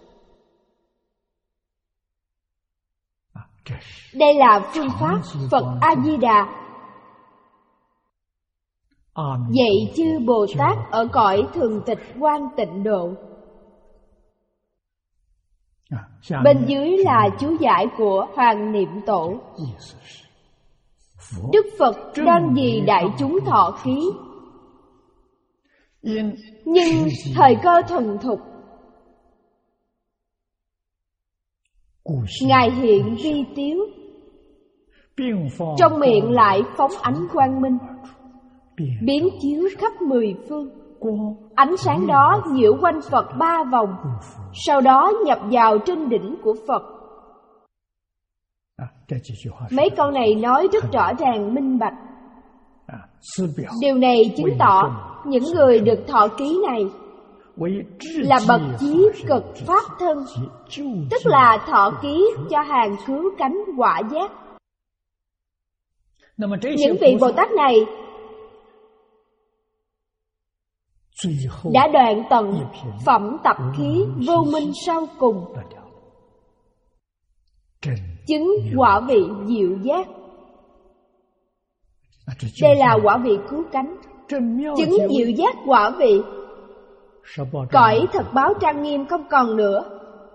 Đây là phương pháp Phật A-di-đà dạy chư Bồ Tát ở cõi thường tịch Quan Tịnh Độ. Bên dưới là chú giải của Hoàng Niệm Tổ. Đức Phật đoan vì đại chúng thọ ký, nhưng thời cơ thuần thục, Ngài hiện vi tiếu, trong miệng lại phóng ánh quang minh, biến chiếu khắp mười phương. Ánh sáng đó nhiễu quanh Phật ba vòng, sau đó nhập vào trên đỉnh của Phật. Mấy câu này nói rất rõ ràng minh bạch. Điều này chứng tỏ những người được thọ ký này là bậc chí cực pháp thân, tức là thọ ký cho hàng cứu cánh quả giác. Những vị Bồ Tát này đã đoạn tận phẩm tập khí vô minh sau cùng, chứng quả vị diệu giác. Đây là quả vị cứu cánh. Chứng diệu giác quả vị, cõi thật báo trang nghiêm không còn nữa.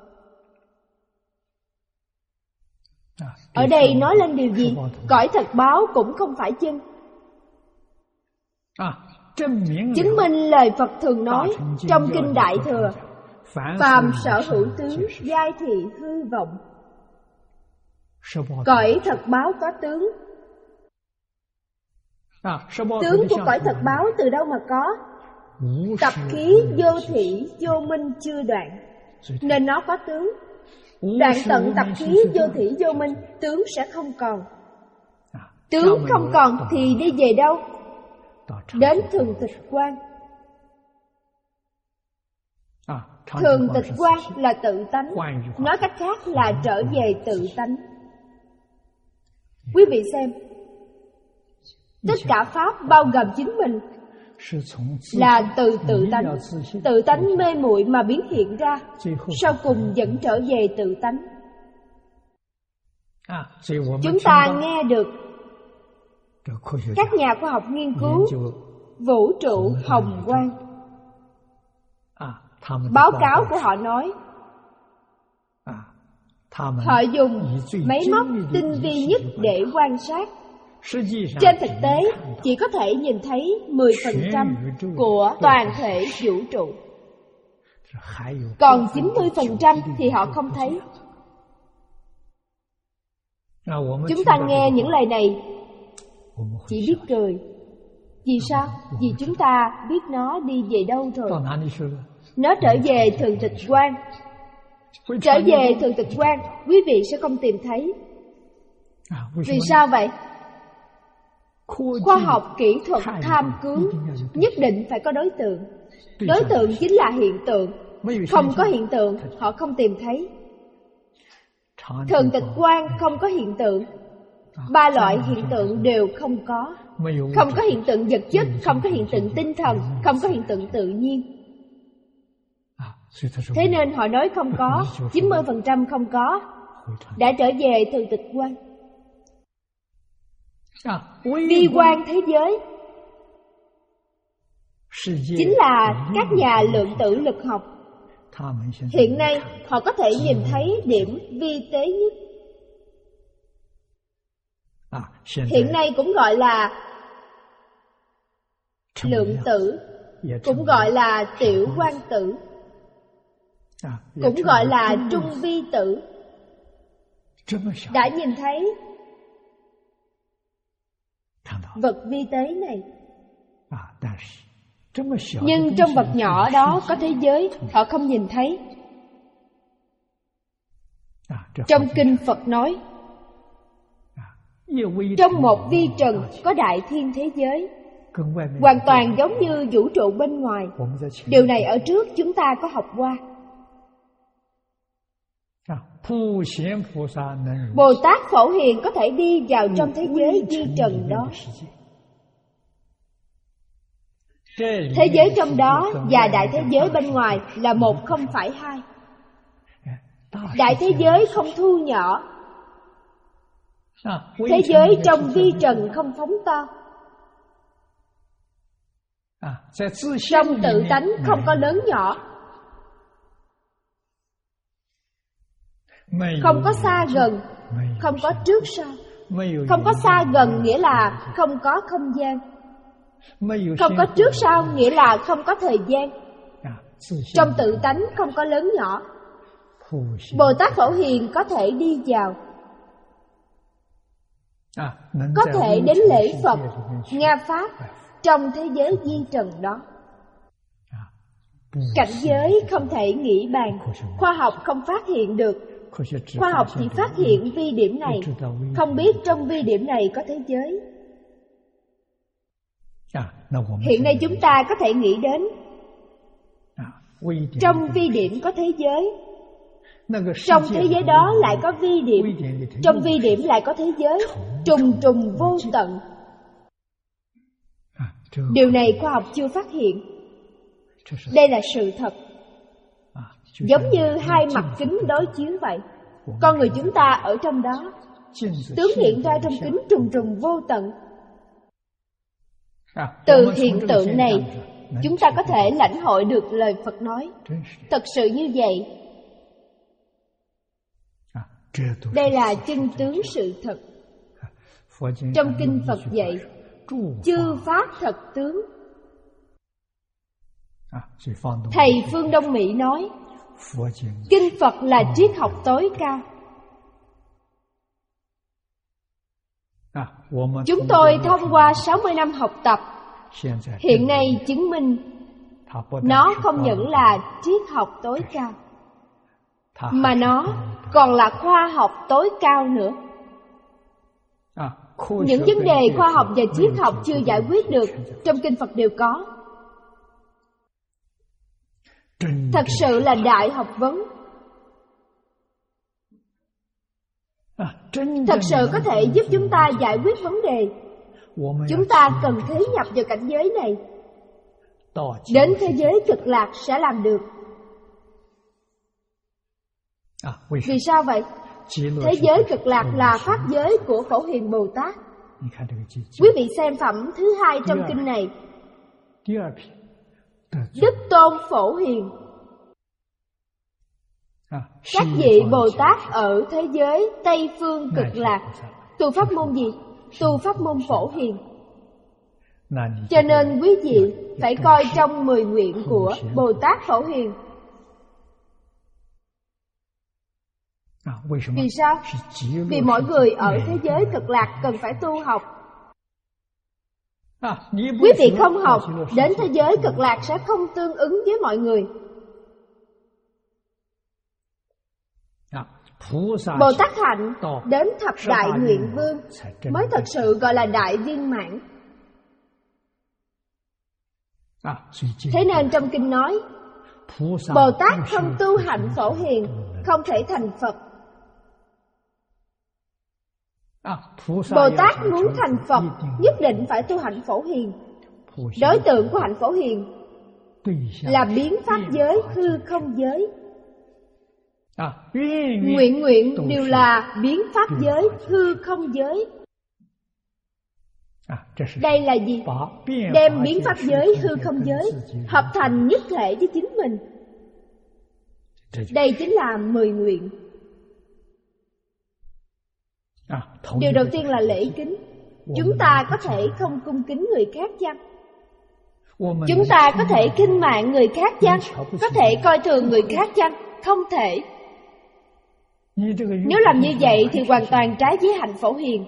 Ở đây nói lên điều gì? Cõi thật báo cũng không phải chân. Chứng minh lời Phật thường nói trong Kinh Đại Thừa: phàm sở hữu tướng, giai thị hư vọng. Cõi thật báo có tướng. Tướng của cõi thật báo từ đâu mà có? Tập khí vô thủy vô minh chưa đoạn, nên nó có tướng. Đoạn tận tập khí vô thủy vô minh, tướng sẽ không còn. Tướng không còn thì đi về đâu? Đến thường tịch quan. Thường tịch quan là tự tánh, nói cách khác là trở về tự tánh. Quý vị xem, tất cả Pháp bao gồm chính mình là từ tự tánh, tự tánh mê muội mà biến hiện ra, sau cùng vẫn trở về tự tánh. Chúng ta nghe được các nhà khoa học nghiên cứu vũ trụ hồng quang. Báo cáo của họ nói họ dùng máy móc tinh vi nhất để quan sát. Trên thực tế, chỉ có thể nhìn thấy mười phần trăm của toàn thể vũ trụ. Còn chín mươi phần trăm thì họ không thấy. Chúng ta nghe những lời này chỉ biết cười. Vì sao? Vì chúng ta biết nó đi về đâu rồi. Nó trở về thường tịch quan. Trở về thường tịch quan, quý vị sẽ không tìm thấy. Vì sao vậy? Khoa học kỹ thuật tham cứu nhất định phải có đối tượng. Đối tượng chính là hiện tượng. Không có hiện tượng, họ không tìm thấy. Thường tịch quan không có hiện tượng. Ba loại hiện tượng đều không có. Không có hiện tượng vật chất, không có hiện tượng tinh thần, không có hiện tượng tự nhiên. Thế nên họ nói không có, chín mươi phần trăm không có, đã trở về thường tịch quan. Vi quan thế giới chính là các nhà lượng tử lực học. Hiện nay họ có thể nhìn thấy điểm vi tế nhất. Hiện nay cũng gọi là lượng tử, cũng gọi là tiểu quang tử, cũng gọi là trung vi tử. Đã nhìn thấy vật vi tế này. Nhưng trong vật nhỏ đó có thế giới họ không nhìn thấy. Trong kinh Phật nói, trong một vi trần có đại thiên thế giới, hoàn toàn giống như vũ trụ bên ngoài. Điều này ở trước chúng ta có học qua. Bồ Tát Phổ Hiền có thể đi vào trong thế giới vi trần đó. Thế giới trong đó và đại thế giới bên ngoài là một không phải hai. Đại thế giới không thu nhỏ, thế giới trong vi trần không phóng to. Trong tự tánh không có lớn nhỏ, không có xa gần, không có trước sau. Không có xa gần nghĩa là không có không gian, không có trước sau nghĩa là không có thời gian. Trong tự tánh không có lớn nhỏ. Bồ Tát Phổ Hiền có thể đi vào, có thể đến lễ Phật, nghe Pháp trong thế giới vi trần đó. Cảnh giới không thể nghĩ bàn, khoa học không phát hiện được. Khoa học chỉ phát hiện vi điểm này, không biết trong vi điểm này có thế giới. Hiện nay chúng ta có thể nghĩ đến trong vi điểm có thế giới, trong thế giới đó lại có vi điểm, trong vi điểm lại có thế giới, trùng trùng vô tận. Điều này khoa học chưa phát hiện. Đây là sự thật. Giống như hai mặt kính đối chiếu vậy. Con người chúng ta ở trong đó, tướng hiện ra trong kính trùng trùng vô tận. Từ hiện tượng này, chúng ta có thể lãnh hội được lời Phật nói. Thật sự như vậy. Đây là chân tướng sự thật. Trong kinh Phật dạy, chư pháp thật tướng. Thầy Phương Đông Mỹ nói, kinh Phật là triết học tối cao. Chúng tôi thông qua sáu mươi năm học tập, hiện nay chứng minh nó không những là triết học tối cao, mà nó còn là khoa học tối cao nữa. Những vấn đề khoa học và triết học chưa giải quyết được, trong kinh Phật đều có. thật sự là đại học vấn. Thật sự có thể giúp chúng ta giải quyết vấn đề. Chúng ta cần thí nhập vào cảnh giới này, đến thế giới cực lạc sẽ làm được. Vì sao vậy? Thế giới cực lạc là pháp giới của Phổ Hiền Bồ Tát. Quý vị xem phẩm thứ hai trong kinh này. Đức Tôn Phổ Hiền, các vị Bồ Tát ở thế giới Tây Phương Cực Lạc tu pháp môn gì? Tu pháp môn Phổ Hiền. Cho nên quý vị phải coi trong mười nguyện của Bồ Tát Phổ Hiền. Vì sao? Vì mỗi người ở thế giới cực lạc cần phải tu học. Quý vị không học, đến thế giới cực lạc sẽ không tương ứng với mọi người. Bồ Tát hạnh đến thập đại nguyện vương mới thật sự gọi là đại viên mãn. Thế nên trong kinh nói, Bồ Tát không tu hạnh Phổ Hiền không thể thành Phật. Bồ Tát muốn thành Phật nhất định phải tu hạnh Phổ Hiền. Đối tượng của hạnh Phổ Hiền là biến pháp giới, hư không giới. Nguyện nguyện đều là biến pháp giới, hư không giới. Đây là gì? Đem biến pháp giới, hư không giới hợp thành nhất thể với chính mình. Đây chính là mười nguyện. Điều đầu tiên là lễ kính. Chúng ta có thể không cung kính người khác chăng? Chúng ta có thể khinh mạng người khác chăng? Có thể coi thường người khác chăng? Không thể. Nếu làm như vậy thì hoàn toàn trái với hạnh Phổ Hiền.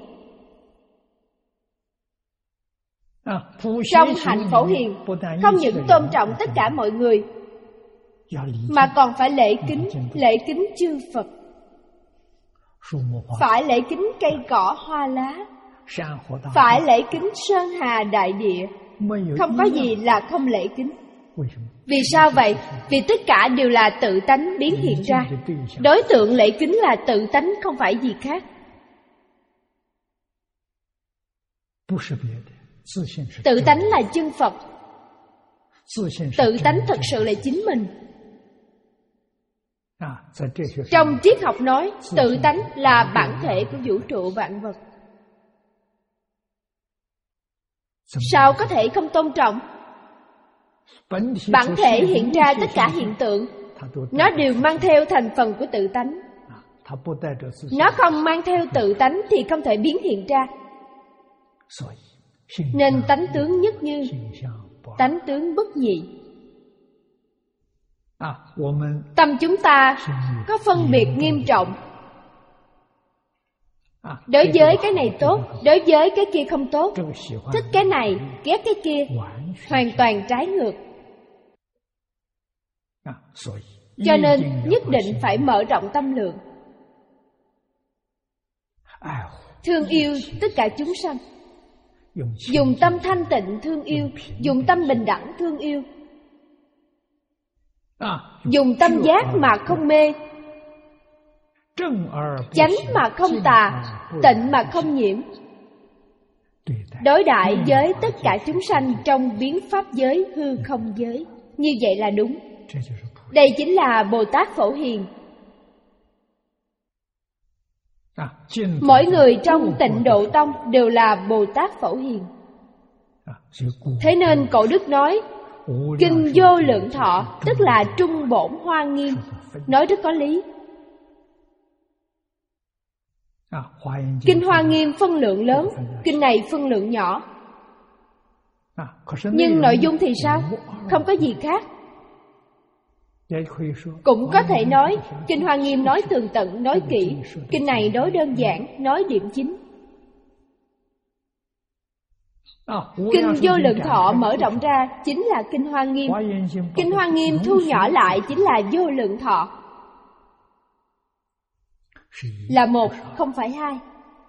Trong hạnh Phổ Hiền không những tôn trọng tất cả mọi người, mà còn phải lễ kính, lễ kính chư Phật. Phải lễ kính cây cỏ hoa lá, phải lễ kính sơn hà đại địa. Không có gì là không lễ kính. Vì sao vậy? Vì tất cả đều là tự tánh biến hiện ra. Đối tượng lễ kính là tự tánh, không phải gì khác. Tự tánh là chân Phật. Tự tánh thật sự là chính mình. Trong triết học nói, tự tánh là bản thể của vũ trụ vạn vật. Sao có thể không tôn trọng? Bản thể hiện ra tất cả hiện tượng, nó đều mang theo thành phần của tự tánh. Nó không mang theo tự tánh thì không thể biến hiện ra. Nên tánh tướng nhất như, tánh tướng bất nhị. Tâm chúng ta có phân biệt nghiêm trọng. Đối với cái này tốt, đối với cái kia không tốt. Thích cái này, ghét cái kia, hoàn toàn trái ngược. Cho nên nhất định phải mở rộng tâm lượng, thương yêu tất cả chúng sanh, dùng tâm thanh tịnh thương yêu, dùng tâm bình đẳng thương yêu, dùng tâm giác mà không mê, chánh mà không tà, tịnh mà không nhiễm. Đối đãi với tất cả chúng sanh trong biến pháp giới, hư không giới. Như vậy là đúng. Đây chính là Bồ Tát Phổ Hiền. Mỗi người trong Tịnh Độ Tông đều là Bồ Tát Phổ Hiền. Thế nên Cổ Đức nói, Kinh Vô Lượng Thọ tức là Trung Bổn Hoa Nghiêm, nói rất có lý. Kinh Hoa Nghiêm phân lượng lớn, kinh này phân lượng nhỏ. Nhưng nội dung thì sao? Không có gì khác. Cũng có thể nói, Kinh Hoa Nghiêm nói tường tận, nói kỹ. Kinh này nói đơn giản, nói điểm chính. Kinh Vô Lượng Thọ mở rộng ra chính là Kinh Hoa Nghiêm. Kinh Hoa Nghiêm thu nhỏ lại chính là Vô Lượng Thọ. Là một, không phải hai.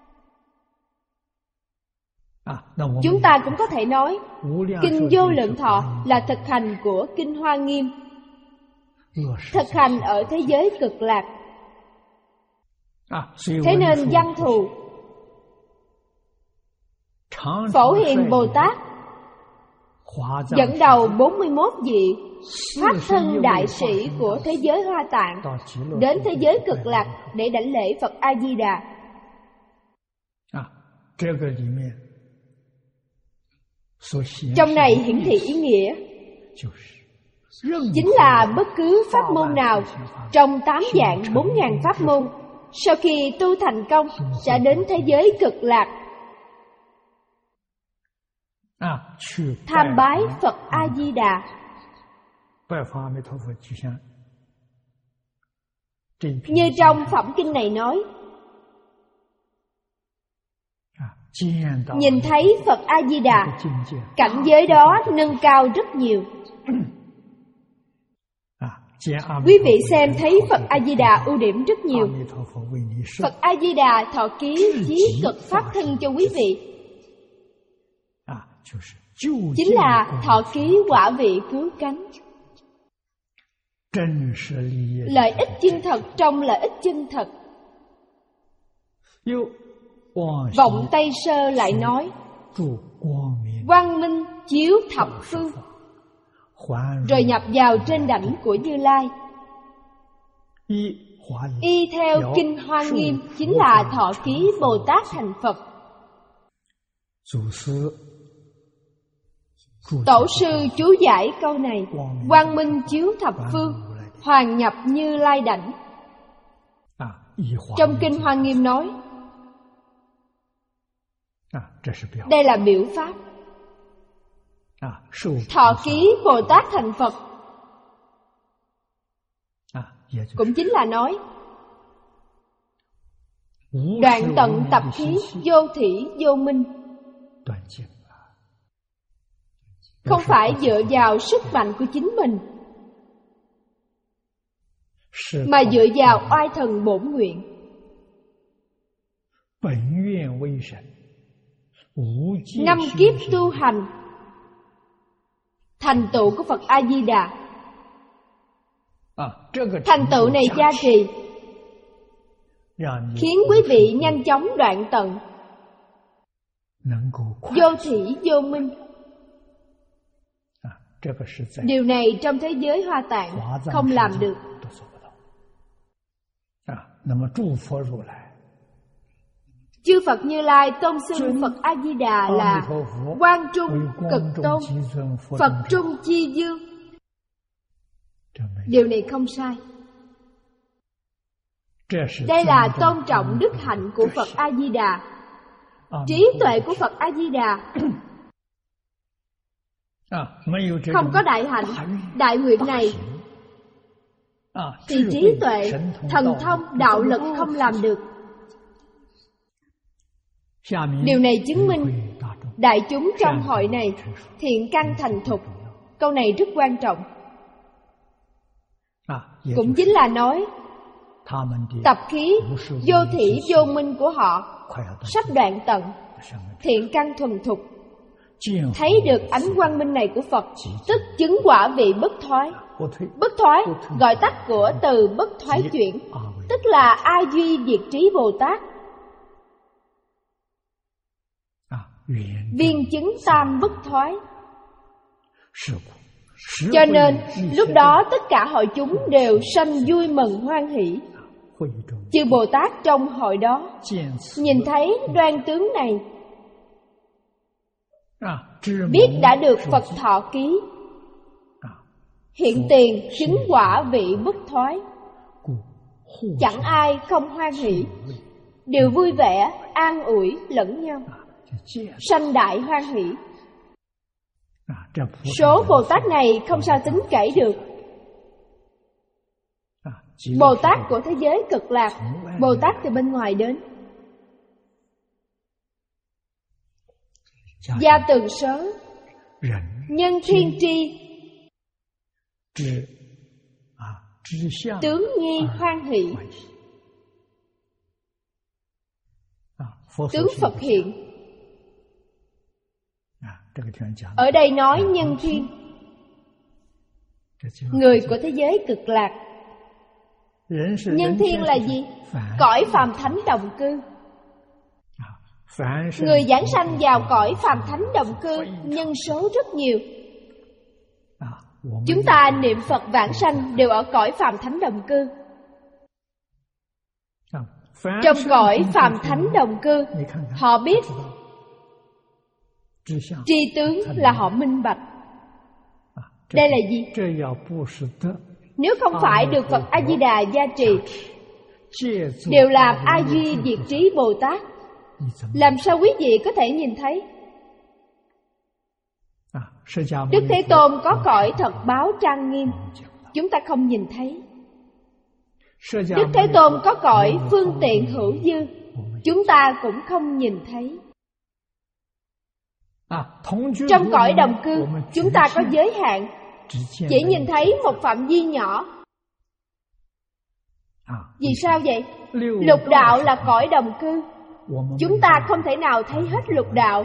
Chúng ta cũng có thể nói, Kinh Vô Lượng Thọ là thực hành của Kinh Hoa Nghiêm. thực hành ở thế giới cực lạc. Thế nên Văn Thù Phổ Hiền Bồ Tát dẫn đầu bốn mươi mốt vị pháp thân đại sĩ của thế giới Hoa Tạng đến thế giới cực lạc để đảnh lễ Phật A Di Đà. Trong này hiển thị ý nghĩa chính là bất cứ pháp môn nào trong tám vạn bốn ngàn pháp môn sau khi tu thành công sẽ đến thế giới cực lạc tham bái Phật A Di Đà. Như trong phẩm kinh này nói, nhìn thấy Phật A Di Đà, cảnh giới đó nâng cao rất nhiều. Quý vị xem thấy Phật A Di Đà ưu điểm rất nhiều. Phật A Di Đà thọ ký chí cực pháp thân cho quý vị, chính là thọ ký quả vị cứu cánh. Lợi ích chân thật trong lợi ích chân thật. Vọng Tây Sơ lại nói, quang minh chiếu thập phương, rồi nhập vào trên đảnh của Như Lai. Y theo Kinh Hoa Nghiêm chính là thọ ký Bồ Tát thành Phật. Tổ sư chú giải câu này, quang minh chiếu thập phương, hoàn nhập Như Lai đảnh. Trong Kinh Hoa Nghiêm nói, đây là biểu pháp. Thọ ký Bồ Tát thành Phật cũng chính là nói đoạn tận tập khí vô thỉ vô minh, không phải dựa vào sức mạnh của chính mình, mà dựa vào oai thần bổn nguyện. Năm kiếp tu hành, thành tựu của Phật A Di Đà. Thành tựu này gia trì, khiến quý vị nhanh chóng đoạn tận vô thỉ vô minh. Điều này trong thế giới Hoa Tạng không làm được. Chư Phật Như Lai tôn xưng Phật A Di Đà là Quang Trung Cực Tôn, Phật Trung Chi Dương. Điều này không sai. Đây là tôn trọng đức hạnh của Phật A Di Đà, trí tuệ của Phật A Di Đà. Không có đại hạnh, đại nguyện này thì trí tuệ, thần thông, đạo lực không làm được. Điều này chứng minh đại chúng trong hội này thiện căn thành thục. Câu này rất quan trọng. Cũng chính là nói tập khí vô thỉ vô minh của họ sắp đoạn tận, thiện căn thuần thục. Thấy được ánh quang minh này của Phật, tức chứng quả vị bất thoái. Bất thoái gọi tắt của từ bất thoái chuyển, tức là A Duy Diệt Trí Bồ Tát. Viên chứng tam bất thoái. Cho nên lúc đó tất cả hội chúng đều sanh vui mừng hoan hỷ. Chư Bồ Tát trong hội đó nhìn thấy đoan tướng này, biết đã được Phật thọ ký, hiện tiền chứng quả vị bất thoái. Chẳng ai không hoan hỷ, đều vui vẻ an ủi lẫn nhau, sanh đại hoan hỷ. Số Bồ Tát này không sao tính kể được. Bồ Tát của thế giới cực lạc, Bồ Tát từ bên ngoài đến. Gia từ sớ, nhân thiên tri, tướng nghi hoan hỷ. Tướng Phật hiện. Ở đây nói nhân thiên, người của thế giới cực lạc. Nhân thiên là gì? Cõi phàm thánh đồng cư. Người giảng sanh vào cõi phàm thánh đồng cư nhân số rất nhiều. Chúng ta niệm Phật vãng sanh đều ở cõi phàm thánh đồng cư. Trong cõi phàm thánh đồng cư, họ biết tri tướng là họ minh bạch. Đây là gì? Nếu không phải được Phật A Di Đà gia trì, đều làm A Duy Diệt Trí Bồ Tát, làm sao quý vị có thể nhìn thấy? Đức Thế Tôn có cõi thật báo trang nghiêm, chúng ta không nhìn thấy. Đức Thế Tôn có cõi phương tiện hữu dư, chúng ta cũng không nhìn thấy. Trong cõi đồng cư, chúng ta có giới hạn, chỉ nhìn thấy một phạm vi nhỏ. Vì sao vậy? Lục đạo là cõi đồng cư, chúng ta không thể nào thấy hết lục đạo.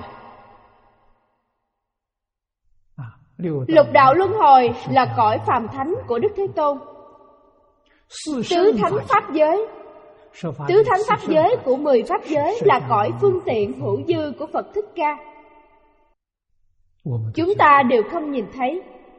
Lục đạo luân hồi là cõi phàm thánh của Đức Thế Tôn. Tứ thánh pháp giới, tứ thánh pháp giới của mười pháp giới là cõi phương tiện hữu dư của Phật Thích Ca. Chúng ta đều không nhìn thấy.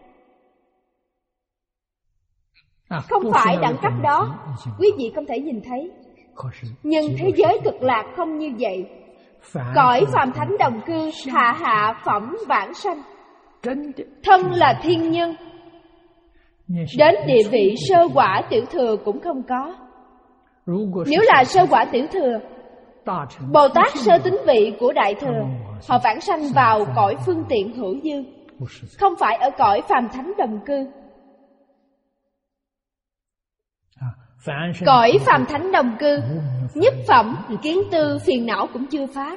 Không phải đẳng cấp đó, quý vị không thể nhìn thấy. Nhưng thế giới cực lạc không như vậy. Cõi phàm thánh đồng cư hạ hạ phẩm vãng sanh, thân là thiên nhân, đến địa vị sơ quả tiểu thừa cũng không có. Nếu là sơ quả tiểu thừa, Bồ Tát sơ tính vị của đại thừa, họ vãng sanh vào cõi phương tiện hữu dư, không phải ở cõi phàm thánh đồng cư. Cõi phàm thánh đồng cư, nhất phẩm kiến tư phiền não cũng chưa phát.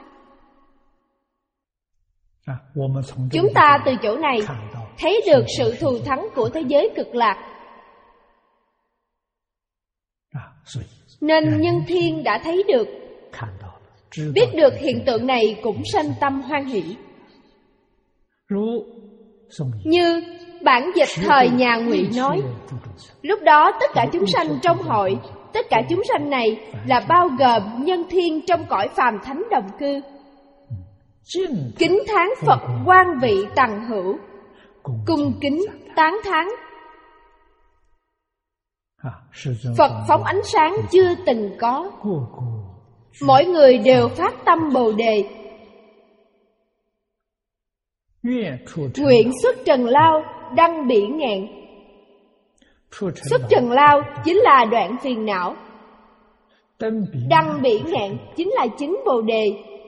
Chúng ta từ chỗ này thấy được sự thù thắng của thế giới cực lạc. Nên nhân thiên đã thấy được, biết được hiện tượng này cũng sanh tâm hoan hỷ. Như bản dịch thời nhà Ngụy nói, lúc đó tất cả chúng sanh trong hội, tất cả chúng sanh này là bao gồm nhân thiên trong cõi phàm thánh đồng cư, kính thán Phật quan vị tằng hữu, cung kính tán thán. Phật phóng ánh sáng chưa từng có, mỗi người đều phát tâm Bồ Đề, nguyện xuất trần lao đăng bỉ ngạn. Xuất trần lao chính là đoạn phiền não, đăng bỉ ngạn chính là chứng Bồ Đề.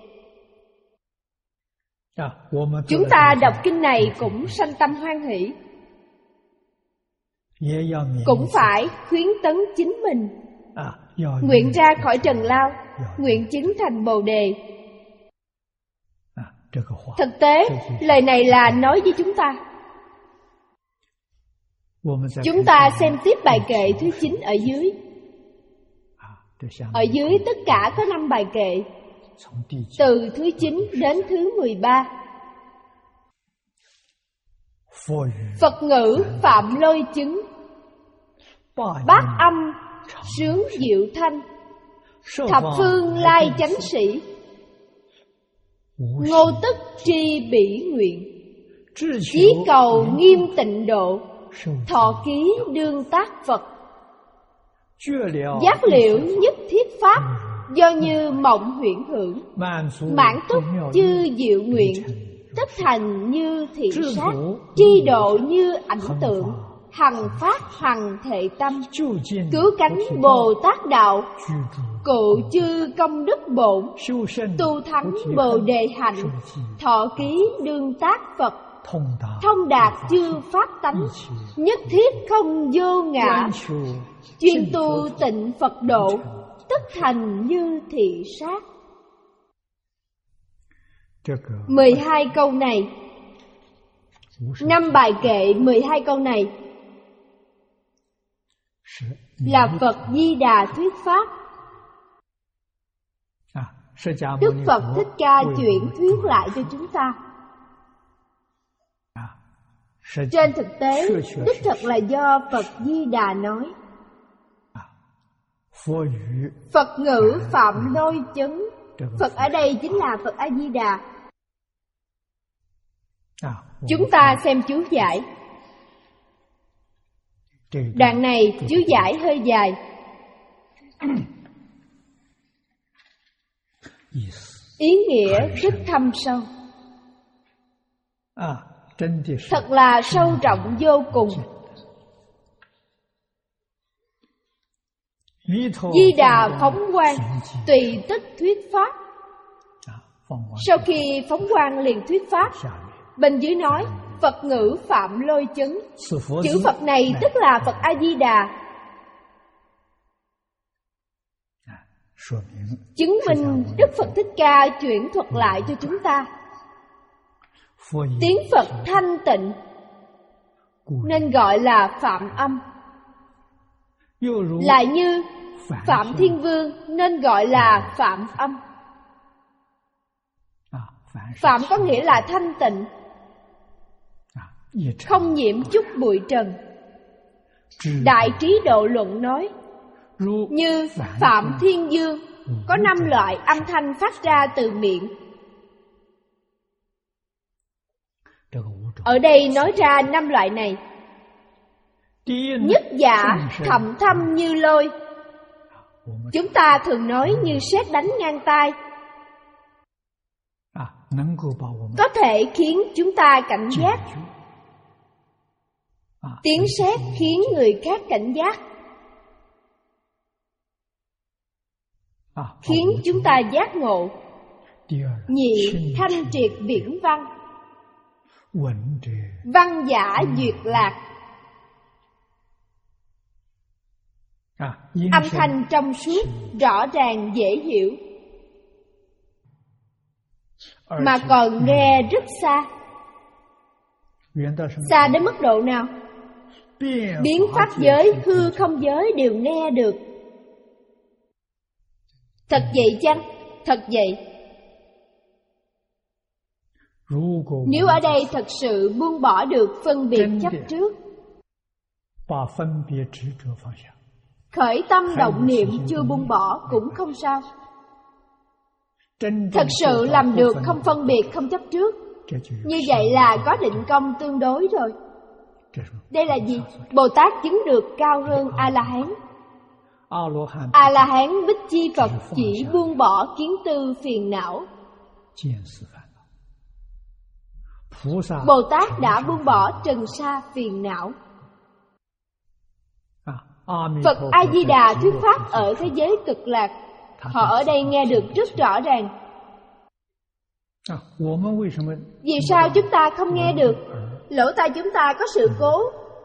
Chúng ta đọc kinh này cũng sanh tâm hoan hỷ, cũng phải khuyến tấn chính mình, nguyện ra khỏi trần lao, nguyện chứng thành Bồ Đề. Thực tế, lời này là nói với chúng ta. Chúng ta xem tiếp bài kệ thứ chín ở dưới. Ở dưới tất cả có năm bài kệ, từ thứ chín đến thứ mười ba. Phật ngữ phạm lôi chứng, bát âm sướng diệu thanh, thập phương lai chánh sĩ, ngô tức tri bỉ nguyện, chí cầu nghiêm tịnh độ, thọ ký đương tác Phật. Giác liệu nhất thiết pháp, do như mộng huyễn hưởng, mãn túc chư diệu nguyện, tất thành như thị sát, tri độ như ảnh tượng, hằng phát hằng thệ tâm, cứu cánh Bồ Tát đạo, cụ chư công đức bổn, tu thắng Bồ Đề hạnh, thọ ký đương tác Phật, thông đạt chư pháp tánh, nhất thiết không vô ngã, chuyên tu tịnh Phật độ, tất thành như thị sát. Mười hai câu này, năm bài kệ mười hai câu này là Phật Di Đà thuyết pháp. Đức Phật Thích Ca chuyển thuyết lại cho chúng ta. Trên thực tế, đích thực là do Phật Di Đà nói. Phật ngữ phạm lôi chấn. Phật ở đây chính là Phật A Di Đà. Chúng ta xem chú giải. Đoạn này chú giải hơi dài. Ý nghĩa rất thâm sâu, thật là sâu rộng vô cùng. Di Đà phóng quang, tùy tức thuyết pháp. Sau khi phóng quang liền thuyết pháp. Bên dưới nói Phật ngữ phạm lôi chấn. Chữ Phật này tức là Phật A Di Đà, chứng minh Đức Phật Thích Ca chuyển thuật lại cho chúng ta. Tiếng Phật thanh tịnh nên gọi là phạm âm, lại như Phạm Thiên Vương nên gọi là phạm âm. Phạm có nghĩa là thanh tịnh, không nhiễm chút bụi trần. Đại Trí Độ Luận nói, như Phạm Thiên Dương có năm loại âm thanh phát ra từ miệng. Ở đây nói ra năm loại này. Nhất dạ thậm thâm như lôi, chúng ta thường nói như sét đánh ngang tai, có thể khiến chúng ta cảnh giác. Tiếng sét khiến người khác cảnh giác, khiến chúng ta giác ngộ. Nhị thanh triệt viễn văn, văn giả duyệt lạc. Âm thanh trong suốt, rõ ràng dễ hiểu, mà còn nghe rất xa. Xa đến mức độ nào? Biến pháp giới, hư không giới đều nghe được. Thật vậy chăng? Thật vậy. Nếu ở đây thật sự buông bỏ được phân biệt chấp trước, khởi tâm động niệm chưa buông bỏ cũng không sao. Thật sự làm được không phân biệt, không chấp trước, như vậy là có định công tương đối rồi. Đây là gì? Bồ Tát chứng được cao hơn A-la-hán. A-la-hán Bích Chi Phật chỉ buông bỏ kiến tư phiền não. Bồ Tát đã buông bỏ trần sa phiền não. Phật A-di-đà thuyết pháp ở thế giới cực lạc, họ ở đây nghe được rất rõ ràng. Vì sao chúng ta không nghe được? Lỗ tai chúng ta có sự cố.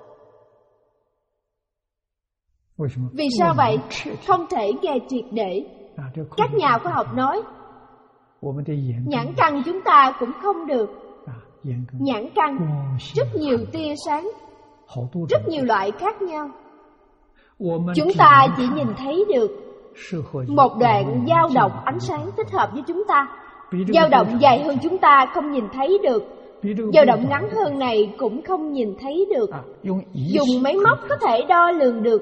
Vì sao vậy? Không thể nghe triệt để. Các nhà khoa học nói nhãn căn chúng ta cũng không được. Nhãn căn rất nhiều tia sáng, rất nhiều loại khác nhau. Chúng ta chỉ nhìn thấy được một đoạn dao động ánh sáng thích hợp với chúng ta. Dao động dài hơn chúng ta không nhìn thấy được. Dao động ngắn hơn này cũng không nhìn thấy được. Dùng máy móc có thể đo lường được.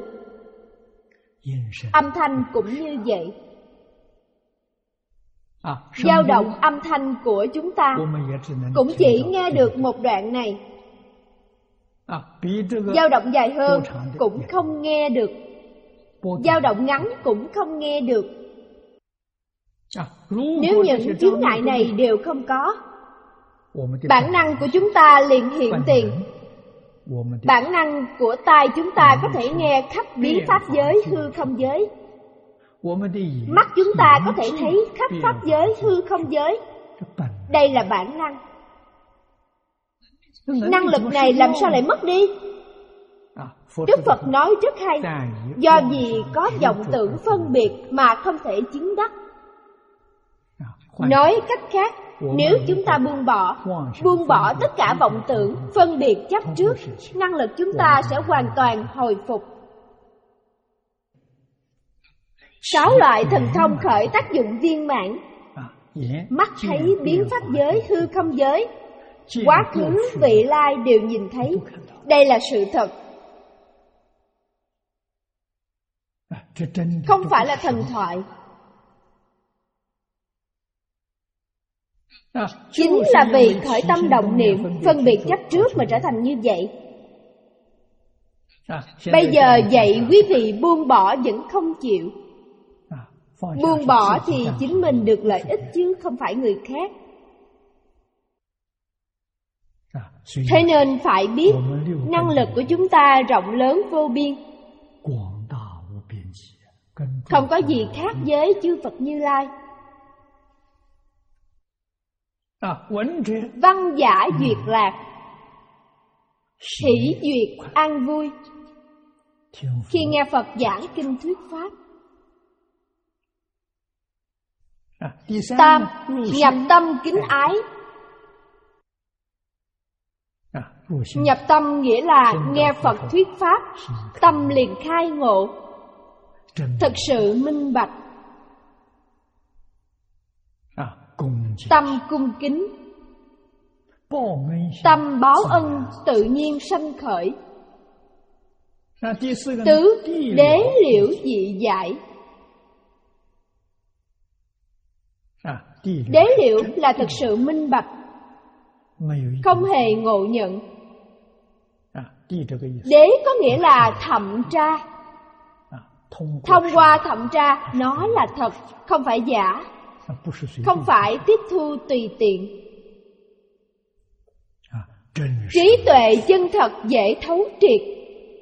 Âm thanh cũng như vậy. Dao động âm thanh của chúng ta cũng chỉ nghe được một đoạn này. Dao động dài hơn cũng không nghe được. Dao động ngắn cũng không nghe được. Nếu những chướng ngại này đều không có, bản năng của chúng ta liền hiện tiền. Bản năng của tai chúng ta có thể nghe khắp biến pháp giới, hư không giới. Mắt chúng ta có thể thấy khắp pháp giới, hư không giới. Đây là bản năng. Năng lực này làm sao lại mất đi? Đức Phật nói rất hay. Do gì có vọng tưởng phân biệt mà không thể chứng đắc. Nói cách khác, nếu chúng ta buông bỏ, buông bỏ tất cả vọng tưởng, phân biệt chấp trước, năng lực chúng ta sẽ hoàn toàn hồi phục. Sáu loại thần thông khởi tác dụng viên mãn. Mắt thấy biến pháp giới, hư không giới. quá khứ, vị lai đều nhìn thấy. Đây là sự thật, không phải là thần thoại. Chính là vì khởi tâm động niệm, phân biệt chấp trước mà trở thành như vậy. Bây giờ dạy quý vị buông bỏ vẫn không chịu. Buông bỏ thì chính mình được lợi ích chứ không phải người khác. Thế nên phải biết năng lực của chúng ta rộng lớn vô biên, không có gì khác với chư Phật Như Lai. Văn giả duyệt lạc, hỷ duyệt an vui. Khi nghe Phật giảng kinh thuyết pháp. Tam, nhập tâm kính ái. Nhập tâm nghĩa là nghe Phật thuyết pháp, tâm liền khai ngộ, thực sự minh bạch. Tâm cung kính, tâm báo ân tự nhiên sanh khởi. Tứ, đế liễu dị giải. Đế liễu là thực sự minh bạch, không hề ngộ nhận. Đế có nghĩa là thẩm tra. Thông qua thẩm tra, nó là thật, không phải giả, không phải tiếp thu tùy tiện. Trí tuệ chân thật dễ thấu triệt.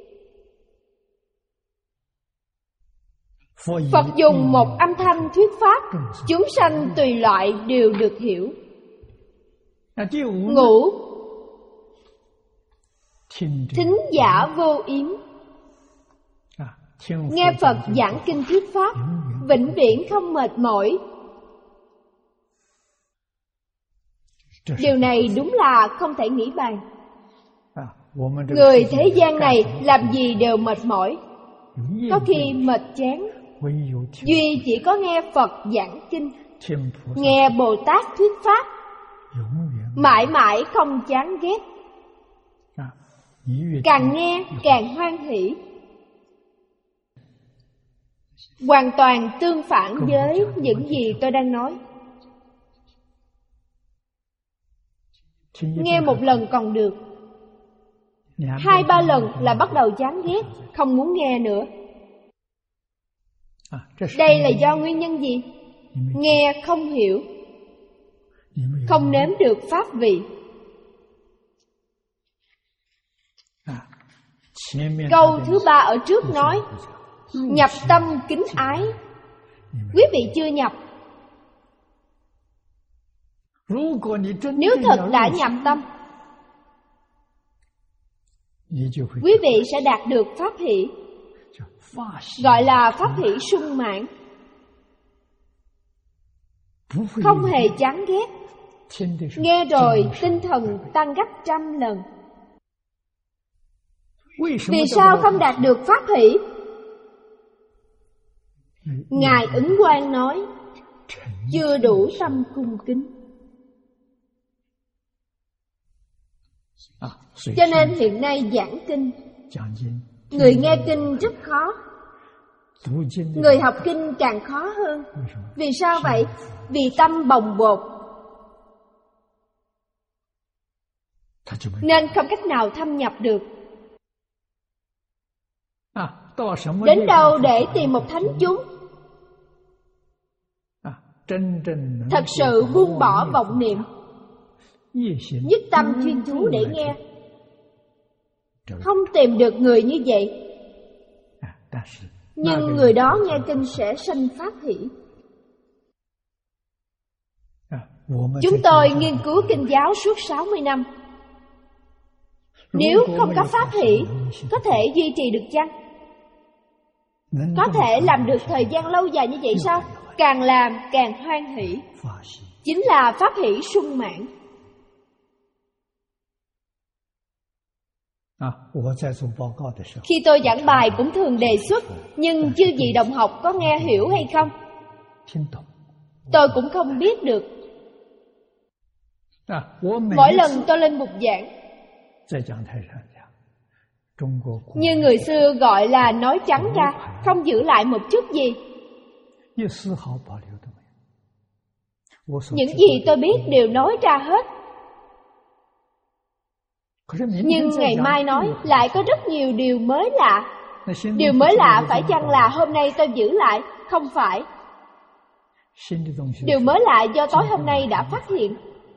Phật dùng một âm thanh thuyết pháp, chúng sanh tùy loại đều được hiểu. Ngũ, thính giả vô yếm. Nghe Phật giảng kinh thuyết pháp, vĩnh viễn không mệt mỏi. Điều này đúng là không thể nghĩ bàn. Người thế gian này làm gì đều mệt mỏi, có khi mệt chán. Duy chỉ có nghe Phật giảng kinh, nghe Bồ Tát thuyết pháp, mãi mãi không chán ghét. Càng nghe càng hoan hỷ. Hoàn toàn tương phản với những gì tôi đang nói. Nghe một lần còn được, hai ba lần là bắt đầu chán ghét, không muốn nghe nữa. Đây là do nguyên nhân gì? Nghe không hiểu, không nếm được pháp vị. Câu thứ ba ở trước nói nhập tâm kính ái. Quý vị chưa nhập. Nếu thật đã nhập tâm, quý vị sẽ đạt được pháp hỷ, gọi là pháp hỷ sung mãn, không hề chán ghét. Nghe rồi tinh thần tăng gấp trăm lần. Vì sao không đạt được pháp hỷ? Ngài Ứng Quang nói chưa đủ tâm cung kính. Cho nên hiện nay giảng kinh, người nghe kinh rất khó, người học kinh càng khó hơn. Vì sao vậy? Vì tâm bồng bột, nên không cách nào thâm nhập được. Đến đâu để tìm một thánh chúng thật sự buông bỏ vọng niệm, nhất tâm chuyên chú để nghe? Không tìm được người như vậy. Nhưng người đó nghe kinh sẽ sanh pháp hỷ. Chúng tôi nghiên cứu kinh giáo suốt sáu mươi năm. Nếu không có pháp hỷ, có thể duy trì được chăng? Có thể làm được thời gian lâu dài như vậy sao? Càng làm càng hoan hỷ, chính là pháp hỷ sung mãn. Khi tôi giảng bài cũng thường đề xuất, nhưng chư vị đồng học có nghe hiểu hay không? Tôi cũng không biết được. Mỗi lần tôi lên bục giảng, như người xưa gọi là nói trắng ra, không giữ lại một chút gì. Những gì tôi biết đều nói ra hết. Nhưng ngày mai nói lại có rất nhiều điều mới lạ. Điều mới lạ phải chăng là hôm nay tôi giữ lại? Không phải. Điều mới lạ do tối hôm nay đã phát hiện.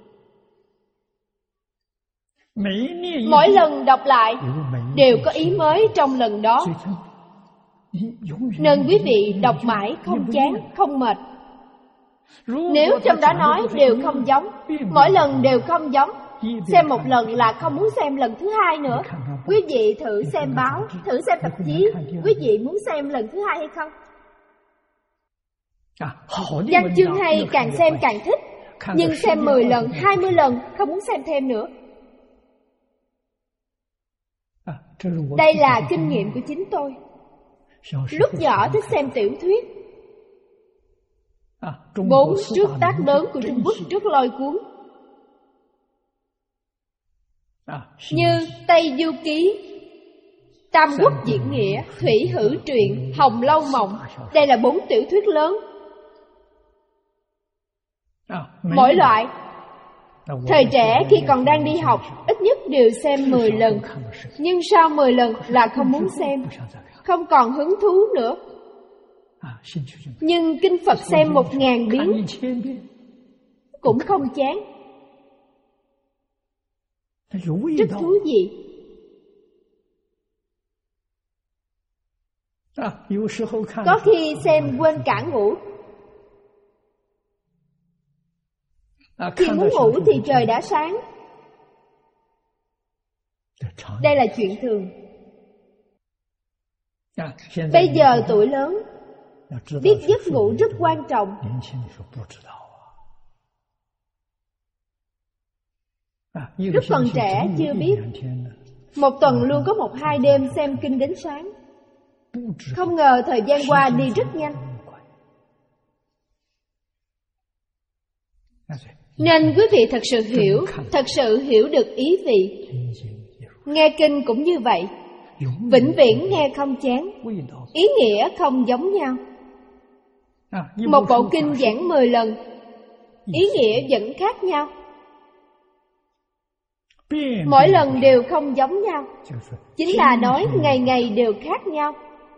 Mỗi lần đọc lại đều có ý mới trong lần đó, nên quý vị đọc mãi không chán, không mệt. Nếu trong đó nói đều không giống, mỗi lần đều không giống, xem một lần là không muốn xem lần thứ hai nữa. Quý vị thử xem báo, thử xem tạp chí, quý vị muốn xem lần thứ hai hay không? Văn chương hay càng xem càng thích, nhưng xem mười lần, hai mươi lần không muốn xem thêm nữa. Đây là kinh nghiệm của chính tôi. Lúc nhỏ thích xem tiểu thuyết. Bốn trước tác lớn của Trung Quốc rất lôi cuốn, như Tây Du Ký, Tam Quốc Diễn Nghĩa, Thủy Hử Truyện, Hồng Lâu Mộng. Đây là bốn tiểu thuyết lớn. Mỗi loại, thời trẻ khi còn đang đi học, ít nhất đều xem mười lần. Nhưng sau mười lần là không muốn xem, không còn hứng thú nữa. Nhưng kinh Phật xem một ngàn biến cũng không chán. Rất thú vị. Có khi xem quên cả ngủ. Khi muốn ngủ thì trời đã sáng. Đây là chuyện thường. Bây giờ tuổi lớn, biết giấc ngủ rất quan trọng. Lúc còn trẻ chưa biết. Một tuần luôn có một hai đêm xem kinh đến sáng. Không ngờ thời gian qua đi rất nhanh. Nên quý vị thật sự hiểu, thật sự hiểu được ý vị. Nghe kinh cũng như vậy, vĩnh viễn nghe không chán, ý nghĩa không giống nhau. Một bộ kinh giảng mười lần, ý nghĩa vẫn khác nhau. Mỗi lần đều không giống nhau, chính là nói ngày ngày đều khác nhau.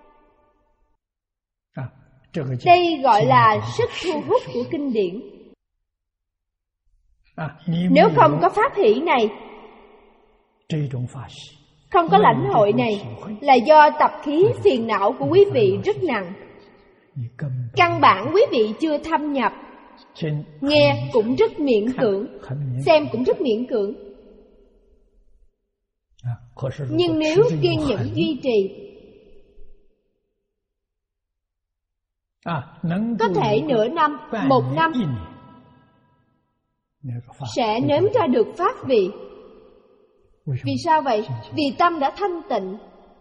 Đây gọi là sức thu hút của kinh điển. Nếu không có pháp hỷ này, không có lãnh hội này, là do tập khí phiền não của quý vị rất nặng. Căn bản quý vị chưa thâm nhập. Nghe cũng rất miễn cưỡng, xem cũng rất miễn cưỡng. Nhưng nếu kiên nhẫn duy trì, có thể nửa năm, một năm sẽ nếm ra được pháp vị. Vì sao vậy? Vì tâm đã thanh tịnh.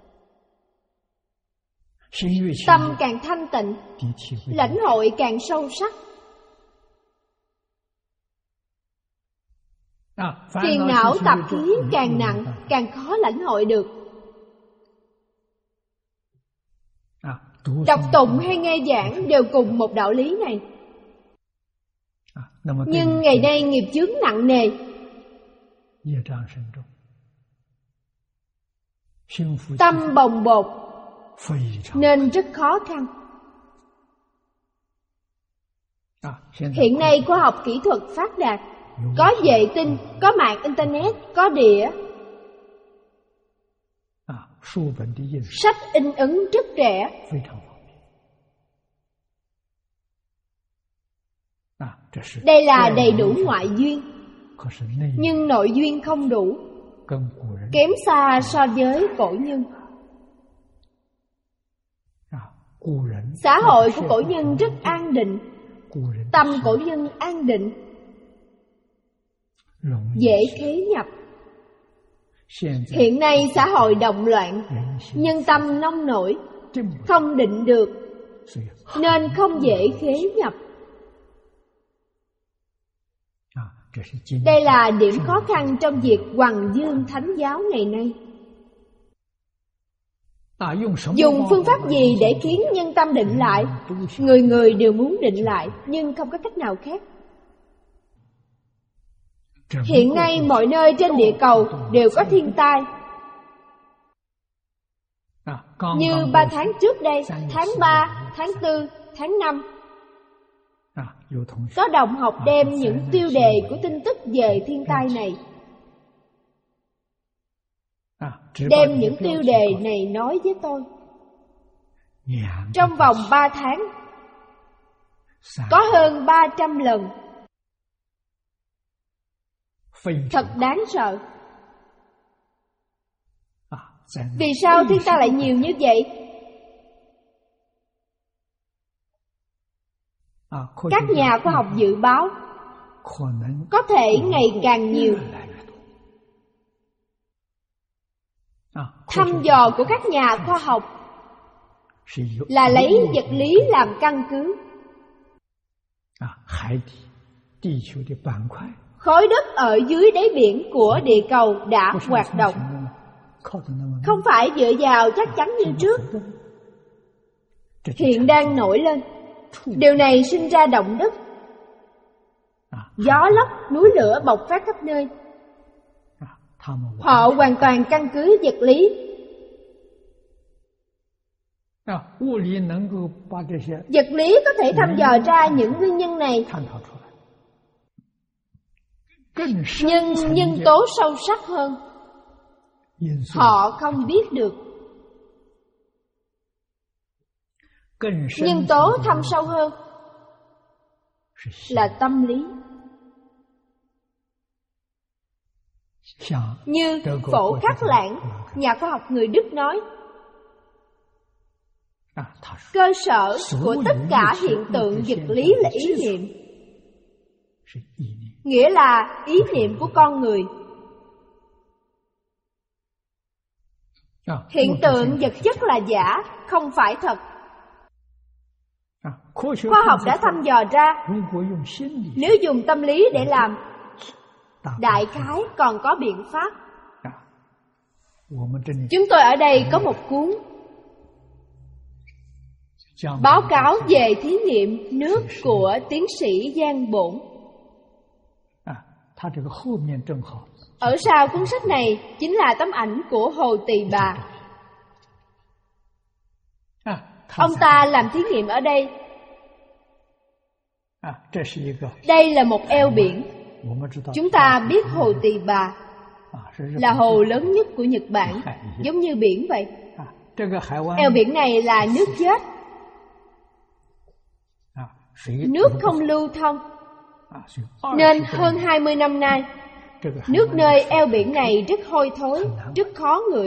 Tâm càng thanh tịnh, lãnh hội càng sâu sắc. Phiền não tập khí càng nặng, càng khó lãnh hội được. Đọc tụng hay nghe giảng đều cùng một đạo lý này. Nhưng ngày nay nghiệp chướng nặng nề, tâm bồng bột, nên rất khó khăn. Hiện nay khoa học kỹ thuật phát đạt, có vệ tinh, có mạng internet, có đĩa. Sách in ấn rất rẻ. Đây là đầy đủ ngoại duyên, nhưng nội duyên không đủ, kém xa so với cổ nhân. Xã hội của cổ nhân rất an định, tâm cổ nhân an định, dễ khế nhập. Hiện nay xã hội động loạn, nhân tâm nông nổi, không định được, nên không dễ khế nhập. Đây là điểm khó khăn trong việc hoằng dương thánh giáo ngày nay. Dùng phương pháp gì để khiến nhân tâm định lại? Người người đều muốn định lại, nhưng không có cách nào khác. Hiện nay mọi nơi trên địa cầu đều có thiên tai. Như ba tháng trước đây, tháng ba, tháng tư, tháng năm, có đồng học đem những tiêu đề của tin tức về thiên tai này, đem những tiêu đề này nói với tôi. Trong vòng ba tháng, có hơn ba trăm lần. Thật đáng sợ. Vì sao thiên tai lại nhiều như vậy? Các nhà khoa học dự báo có thể ngày càng nhiều. Thăm dò của các nhà khoa học là lấy vật lý làm căn cứ. Khối đất ở dưới đáy biển của địa cầu đã hoạt động, không phải dựa vào chắc chắn như trước. Hiện đang nổi lên. Điều này sinh ra động đất, gió lốc, núi lửa bộc phát khắp nơi. Họ hoàn toàn căn cứ vật lý. Vật lý có thể thăm dò ra những nguyên nhân này, nhưng nhân tố sâu sắc hơn họ không biết được. Nhân tố thâm sâu hơn là tâm lý. Như Phổ Khắc Lãng, nhà khoa học người Đức nói, cơ sở của tất cả hiện tượng vật lý là ý niệm. Nghĩa là ý niệm của con người. Hiện tượng vật chất là giả, không phải thật. Khoa học đã thăm dò ra, nếu dùng tâm lý để làm, đại khái còn có biện pháp. Chúng tôi ở đây có một cuốn báo cáo về thí nghiệm nước của tiến sĩ Giang Bổn. Ở sau cuốn sách này chính là tấm ảnh của Hồ Tỳ Bà. Ông ta làm thí nghiệm ở đây. Đây là một eo biển. Chúng ta biết Hồ Tỳ Bà là hồ lớn nhất của Nhật Bản, giống như biển vậy. Eo biển này là nước chết, nước không lưu thông, nên hơn hai mươi năm nay, nước nơi eo biển này rất hôi thối, rất khó ngửi.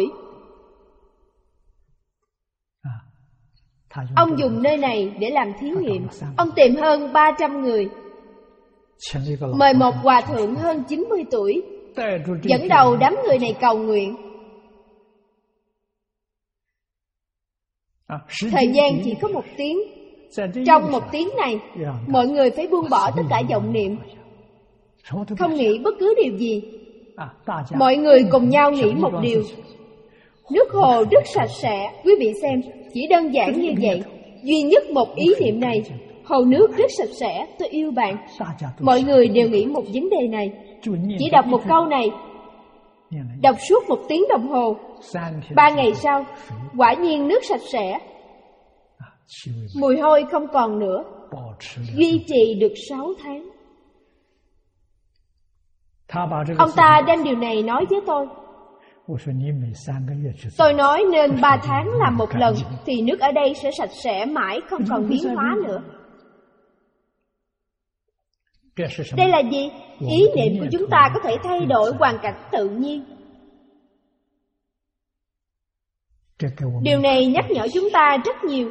Ông dùng nơi này để làm thí nghiệm. Ông tìm hơn ba trăm người, mời một hòa thượng hơn chín mươi tuổi, dẫn đầu đám người này cầu nguyện. Thời gian chỉ có một tiếng. Trong một tiếng này, mọi người phải buông bỏ tất cả vọng niệm, không nghĩ bất cứ điều gì. Mọi người cùng nhau nghĩ một điều: nước hồ rất sạch sẽ. Quý vị xem, chỉ đơn giản như vậy, duy nhất một ý niệm này: hồ nước rất sạch sẽ, tôi yêu bạn. Mọi người đều nghĩ một vấn đề này, chỉ đọc một câu này, đọc suốt một tiếng đồng hồ. Ba ngày sau, quả nhiên nước sạch sẽ, mùi hôi không còn nữa, duy trì được sáu tháng. Ông ta đem điều này nói với tôi. Tôi nói nên ba tháng làm một lần thì nước ở đây sẽ sạch sẽ mãi, không còn biến hóa nữa. Đây là gì? Ý niệm của chúng ta có thể thay đổi hoàn cảnh tự nhiên. Điều này nhắc nhở chúng ta rất nhiều.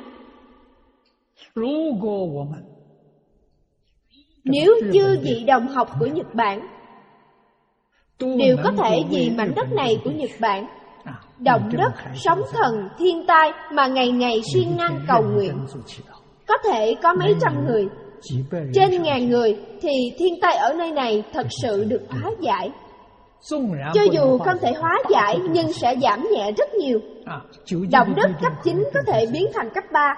Nếu chư vị đồng học của Nhật Bản đều có thể vì mảnh đất này của Nhật Bản, động đất, sóng thần, thiên tai mà ngày ngày siêng năng cầu nguyện, có thể có mấy trăm người trên ngàn người, thì thiên tai ở nơi này thật sự được hóa giải. Cho dù không thể hóa giải nhưng sẽ giảm nhẹ rất nhiều. Động đất cấp chín có thể biến thành cấp ba.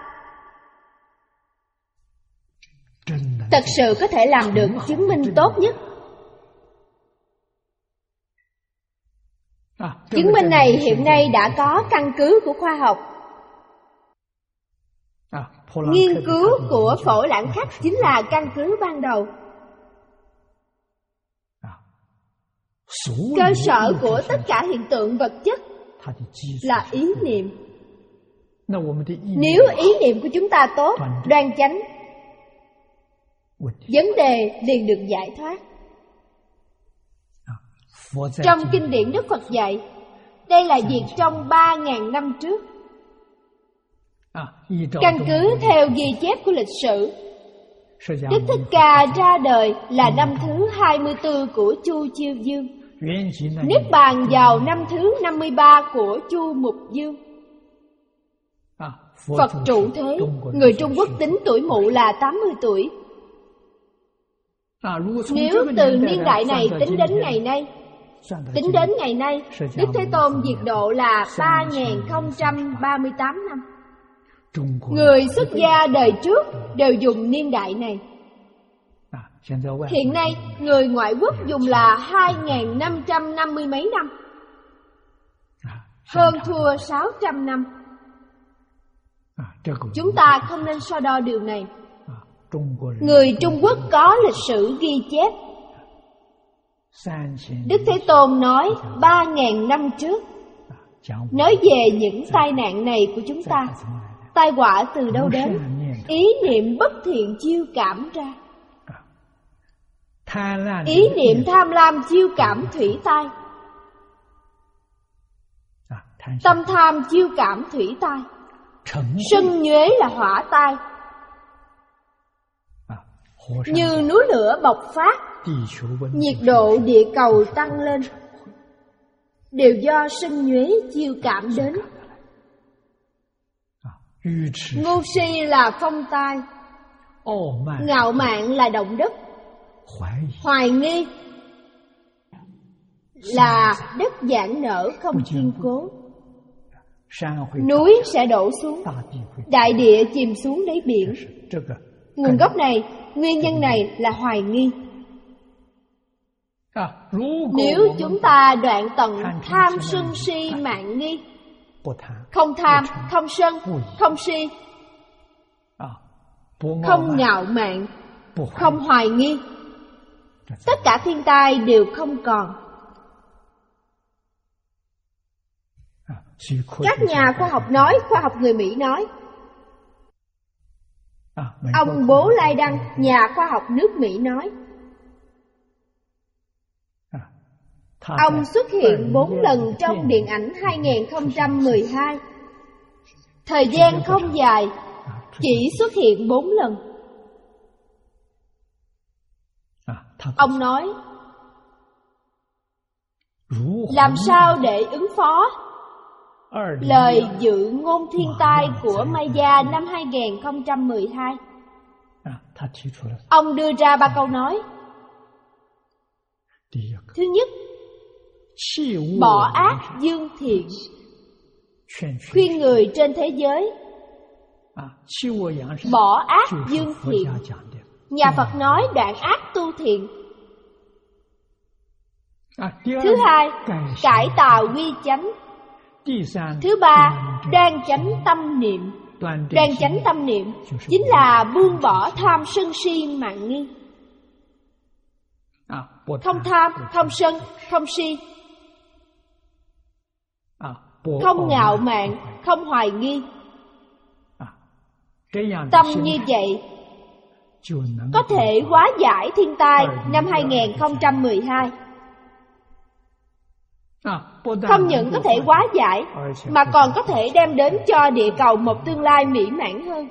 Thật sự có thể làm được chứng minh tốt nhất. Chứng minh này hiện nay đã có căn cứ của khoa học. Nghiên cứu của Phổ Lãng Khắc chính là căn cứ ban đầu. Cơ sở của tất cả hiện tượng vật chất là ý niệm. Nếu ý niệm của chúng ta tốt, đoan chánh, vấn đề liền được giải thoát. Trong kinh điển Đức Phật dạy, đây là việc trong ba ngàn năm trước. Căn cứ theo ghi chép của lịch sử, Đức Thích Ca ra đời là năm thứ hai mươi tư của Chu Chiêu Dương, niết bàn vào năm thứ năm mươi ba của Chu Mục Dương. Phật trụ thế, người Trung Quốc tính tuổi mụ là tám mươi tuổi. Nếu từ niên đại này tính đến ngày nay, tính đến ngày nay, Đức Thế Tôn diệt độ là ba nghìn không trăm ba mươi tám năm. Người xuất gia đời trước đều dùng niên đại này. Hiện nay, người ngoại quốc dùng là hai nghìn năm trăm năm mươi mấy năm, hơn thua sáu trăm năm. Chúng ta không nên so đo điều này. Người Trung Quốc có lịch sử ghi chép. Đức Thế Tôn nói ba nghìn năm trước, nói về những tai nạn này của chúng ta. Tai họa từ đâu đến? Ý niệm bất thiện chiêu cảm ra. Ý niệm tham lam chiêu cảm thủy tai. Tâm tham chiêu cảm thủy tai. Sân nhuế là hỏa tai. Như núi lửa bộc phát, nhiệt độ địa cầu tăng lên, đều do sân nhuế chiêu cảm đến. Ngu si là phong tai, ngạo mạn là động đất, hoài nghi là đất giãn nở không kiên cố. Núi sẽ đổ xuống, đại địa chìm xuống đáy biển. Nguồn gốc này, nguyên nhân này là hoài nghi. Nếu chúng ta đoạn tận tham sân si mạn nghi, không tham, không sân, không si, không ngạo mạn, không hoài nghi, tất cả thiên tai đều không còn. Các nhà khoa học nói, khoa học người Mỹ nói. Ông Bố Lai Đăng, nhà khoa học nước Mỹ nói. Ông xuất hiện bốn lần trong điện ảnh hai nghìn không trăm mười hai. Thời gian không dài, chỉ xuất hiện bốn lần. Ông nói, làm sao để ứng phó lời dự ngôn thiên tai của Maya năm hai nghìn không trăm mười hai. Ông đưa ra ba câu nói. Thứ nhất, bỏ ác dương thiện, khuyên người trên thế giới bỏ ác dương thiện. Nhà Phật nói đoạn ác tu thiện. Thứ hai, cải tạo quy chánh. Thứ ba, đoan chánh tâm niệm. Đoan chánh tâm niệm chính là buông bỏ tham sân si mạn nghi. Không tham, không sân, không si, không ngạo mạn, không hoài nghi. Tâm như vậy có thể hóa giải thiên tai năm hai nghìn không trăm mười hai. Không những có thể hóa giải, mà còn có thể đem đến cho địa cầu một tương lai mỹ mãn hơn.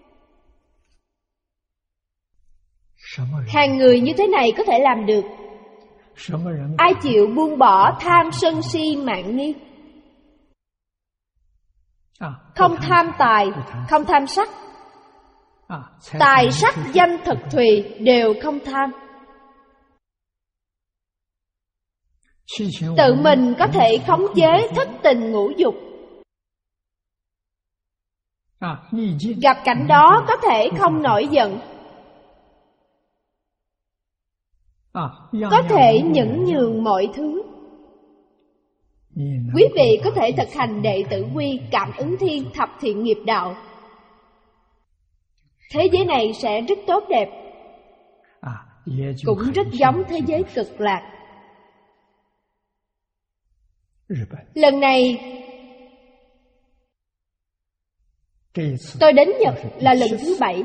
Hàng người như thế này có thể làm được. Ai chịu buông bỏ tham sân si mạn nghi, không tham tài, không tham sắc, Tài sắc danh thực thùy đều không tham. Tự mình có thể khống chế thất tình ngũ dục. Gặp cảnh đó có thể không nổi giận, có thể nhẫn nhường mọi thứ. Quý vị có thể thực hành đệ tử quy cảm ứng thiên thập thiện nghiệp đạo. Thế giới này sẽ rất tốt đẹp, cũng rất giống thế giới cực lạc. Lần này tôi đến Nhật là lần thứ bảy.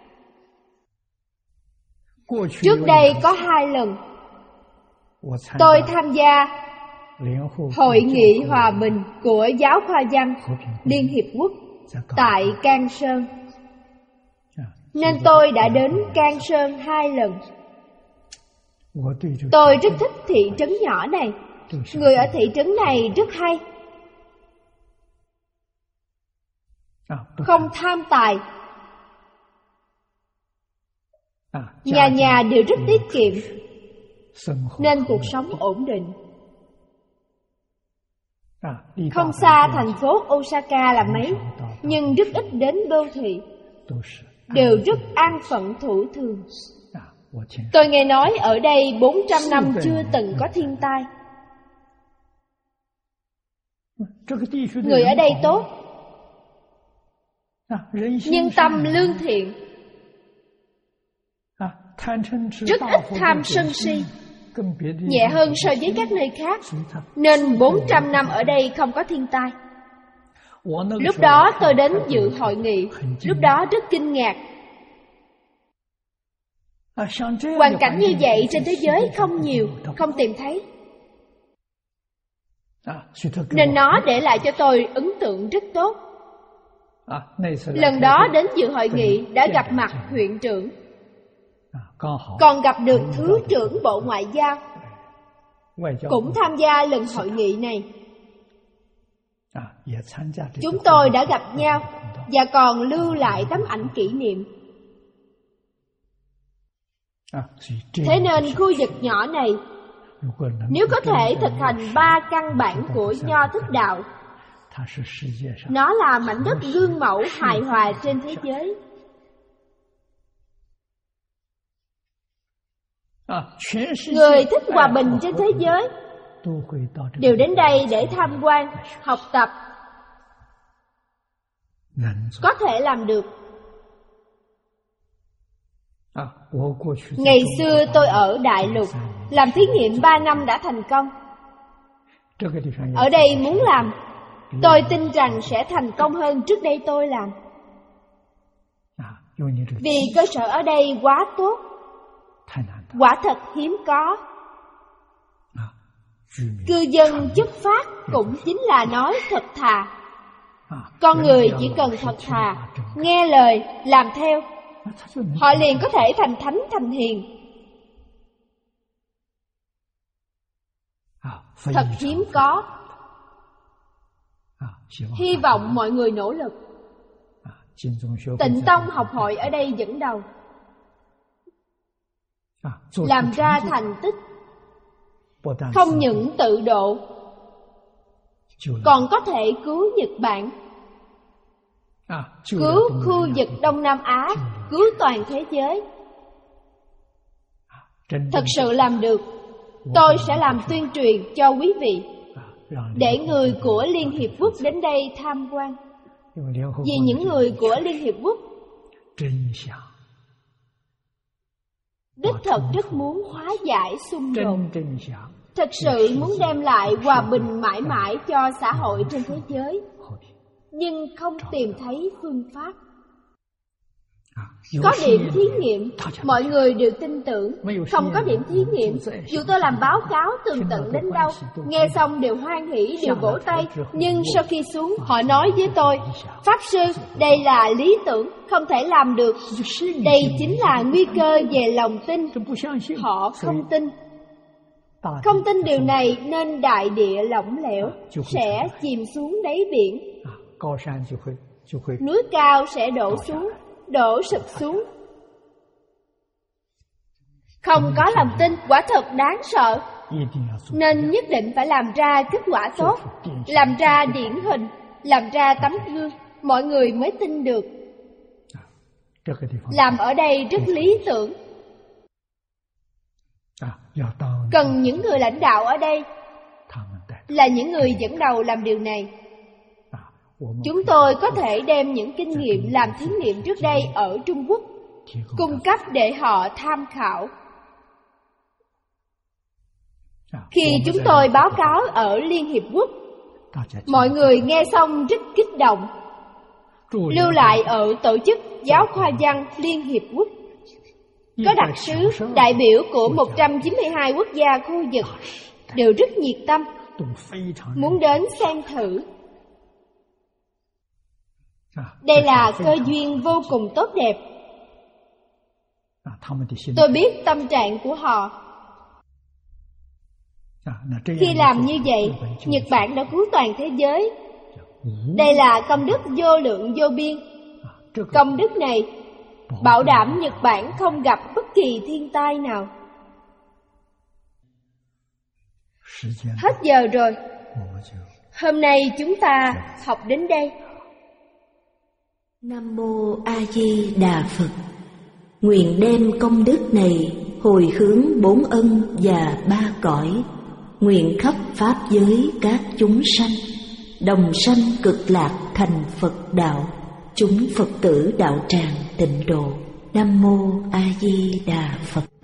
Trước đây có hai lần tôi tham gia Hội nghị Hòa bình của Giáo khoa Văn Liên Hiệp Quốc tại Cang Sơn, nên tôi đã đến Cang Sơn hai lần. Tôi rất thích thị trấn nhỏ này. Người ở thị trấn này rất hay, không tham tài, nhà nhà đều rất tiết kiệm, nên cuộc sống ổn định. Không xa thành phố Osaka là mấy, nhưng rất ít đến đô thị, đều rất an phận thủ thường. Tôi nghe nói ở đây bốn trăm năm chưa từng có thiên tai. Người ở đây tốt, nhân tâm lương thiện, rất ít tham sân si, nhẹ hơn so với các nơi khác, nên bốn trăm năm ở đây không có thiên tai. Lúc đó tôi đến dự hội nghị, lúc đó rất kinh ngạc. Hoàn cảnh như vậy trên thế giới không nhiều, không tìm thấy, nên nó để lại cho tôi ấn tượng rất tốt. Lần đó đến dự hội nghị đã gặp mặt huyện trưởng, còn gặp được Thứ trưởng Bộ Ngoại giao, cũng tham gia lần hội nghị này. Chúng tôi đã gặp nhau và còn lưu lại tấm ảnh kỷ niệm. Thế nên khu vực nhỏ này, nếu có thể thực hành ba căn bản của Nho thức đạo, nó là mảnh đất gương mẫu hài hòa trên thế giới. Người thích hòa bình trên thế giới đều đến đây để tham quan, học tập. Có thể làm được. Ngày xưa tôi ở Đại Lục làm thí nghiệm ba năm đã thành công. Ở đây muốn làm, tôi tin rằng sẽ thành công hơn trước đây tôi làm. Vì cơ sở ở đây quá tốt, quả thật hiếm có. Cư dân chất phát cũng chính là nói thật thà. Con người chỉ cần thật thà, nghe lời, làm theo, họ liền có thể thành thánh thành hiền. Thật hiếm có. Hy vọng mọi người nỗ lực. Tịnh Tông học hội ở đây dẫn đầu, làm ra thành tích. Không những tự độ, còn có thể cứu Nhật Bản, cứu khu vực Đông Nam Á, cứu toàn thế giới. Thật sự làm được, tôi sẽ làm tuyên truyền cho quý vị, để người của Liên Hiệp Quốc đến đây tham quan. Vì những người của Liên Hiệp Quốc đích thật rất muốn hóa giải xung đột, thật sự muốn đem lại hòa bình mãi mãi cho xã hội trên thế giới, nhưng không tìm thấy phương pháp. Có điểm thí nghiệm, mọi người đều tin tưởng. Không có điểm thí nghiệm, dù tôi làm báo cáo tường tận đến đâu, nghe xong đều hoan hỉ, đều vỗ tay. Nhưng sau khi xuống, họ nói với tôi: Pháp Sư, đây là lý tưởng, không thể làm được. Đây chính là nguy cơ về lòng tin. Họ không tin. Không tin điều này nên đại địa lỏng lẻo, sẽ chìm xuống đáy biển. Núi cao sẽ đổ xuống, đổ sụp xuống. Không có lòng tin quả thật đáng sợ, nên nhất định phải làm ra kết quả tốt, làm ra điển hình, làm ra tấm gương, mọi người mới tin được. Làm ở đây rất lý tưởng. Cần những người lãnh đạo ở đây là những người dẫn đầu làm điều này. Chúng tôi có thể đem những kinh nghiệm làm thí nghiệm trước đây ở Trung Quốc, cung cấp để họ tham khảo. Khi chúng tôi báo cáo ở Liên Hiệp Quốc, mọi người nghe xong rất kích động, lưu lại ở tổ chức Giáo khoa văn Liên Hiệp Quốc. Có đặc sứ, đại biểu của một trăm chín mươi hai quốc gia khu vực đều rất nhiệt tâm, muốn đến xem thử. Đây là cơ duyên vô cùng tốt đẹp. Tôi biết tâm trạng của họ. Khi làm như vậy, Nhật Bản đã cứu toàn thế giới. Đây là công đức vô lượng vô biên. Công đức này bảo đảm Nhật Bản không gặp bất kỳ thiên tai nào. Hết giờ rồi. Hôm nay chúng ta học đến đây. Nam Mô A Di Đà Phật. Nguyện đem công đức này hồi hướng bốn ân và ba cõi, nguyện khắp pháp giới các chúng sanh đồng sanh cực lạc thành Phật đạo, chúng Phật tử đạo tràng tịnh độ. Nam Mô A Di Đà Phật.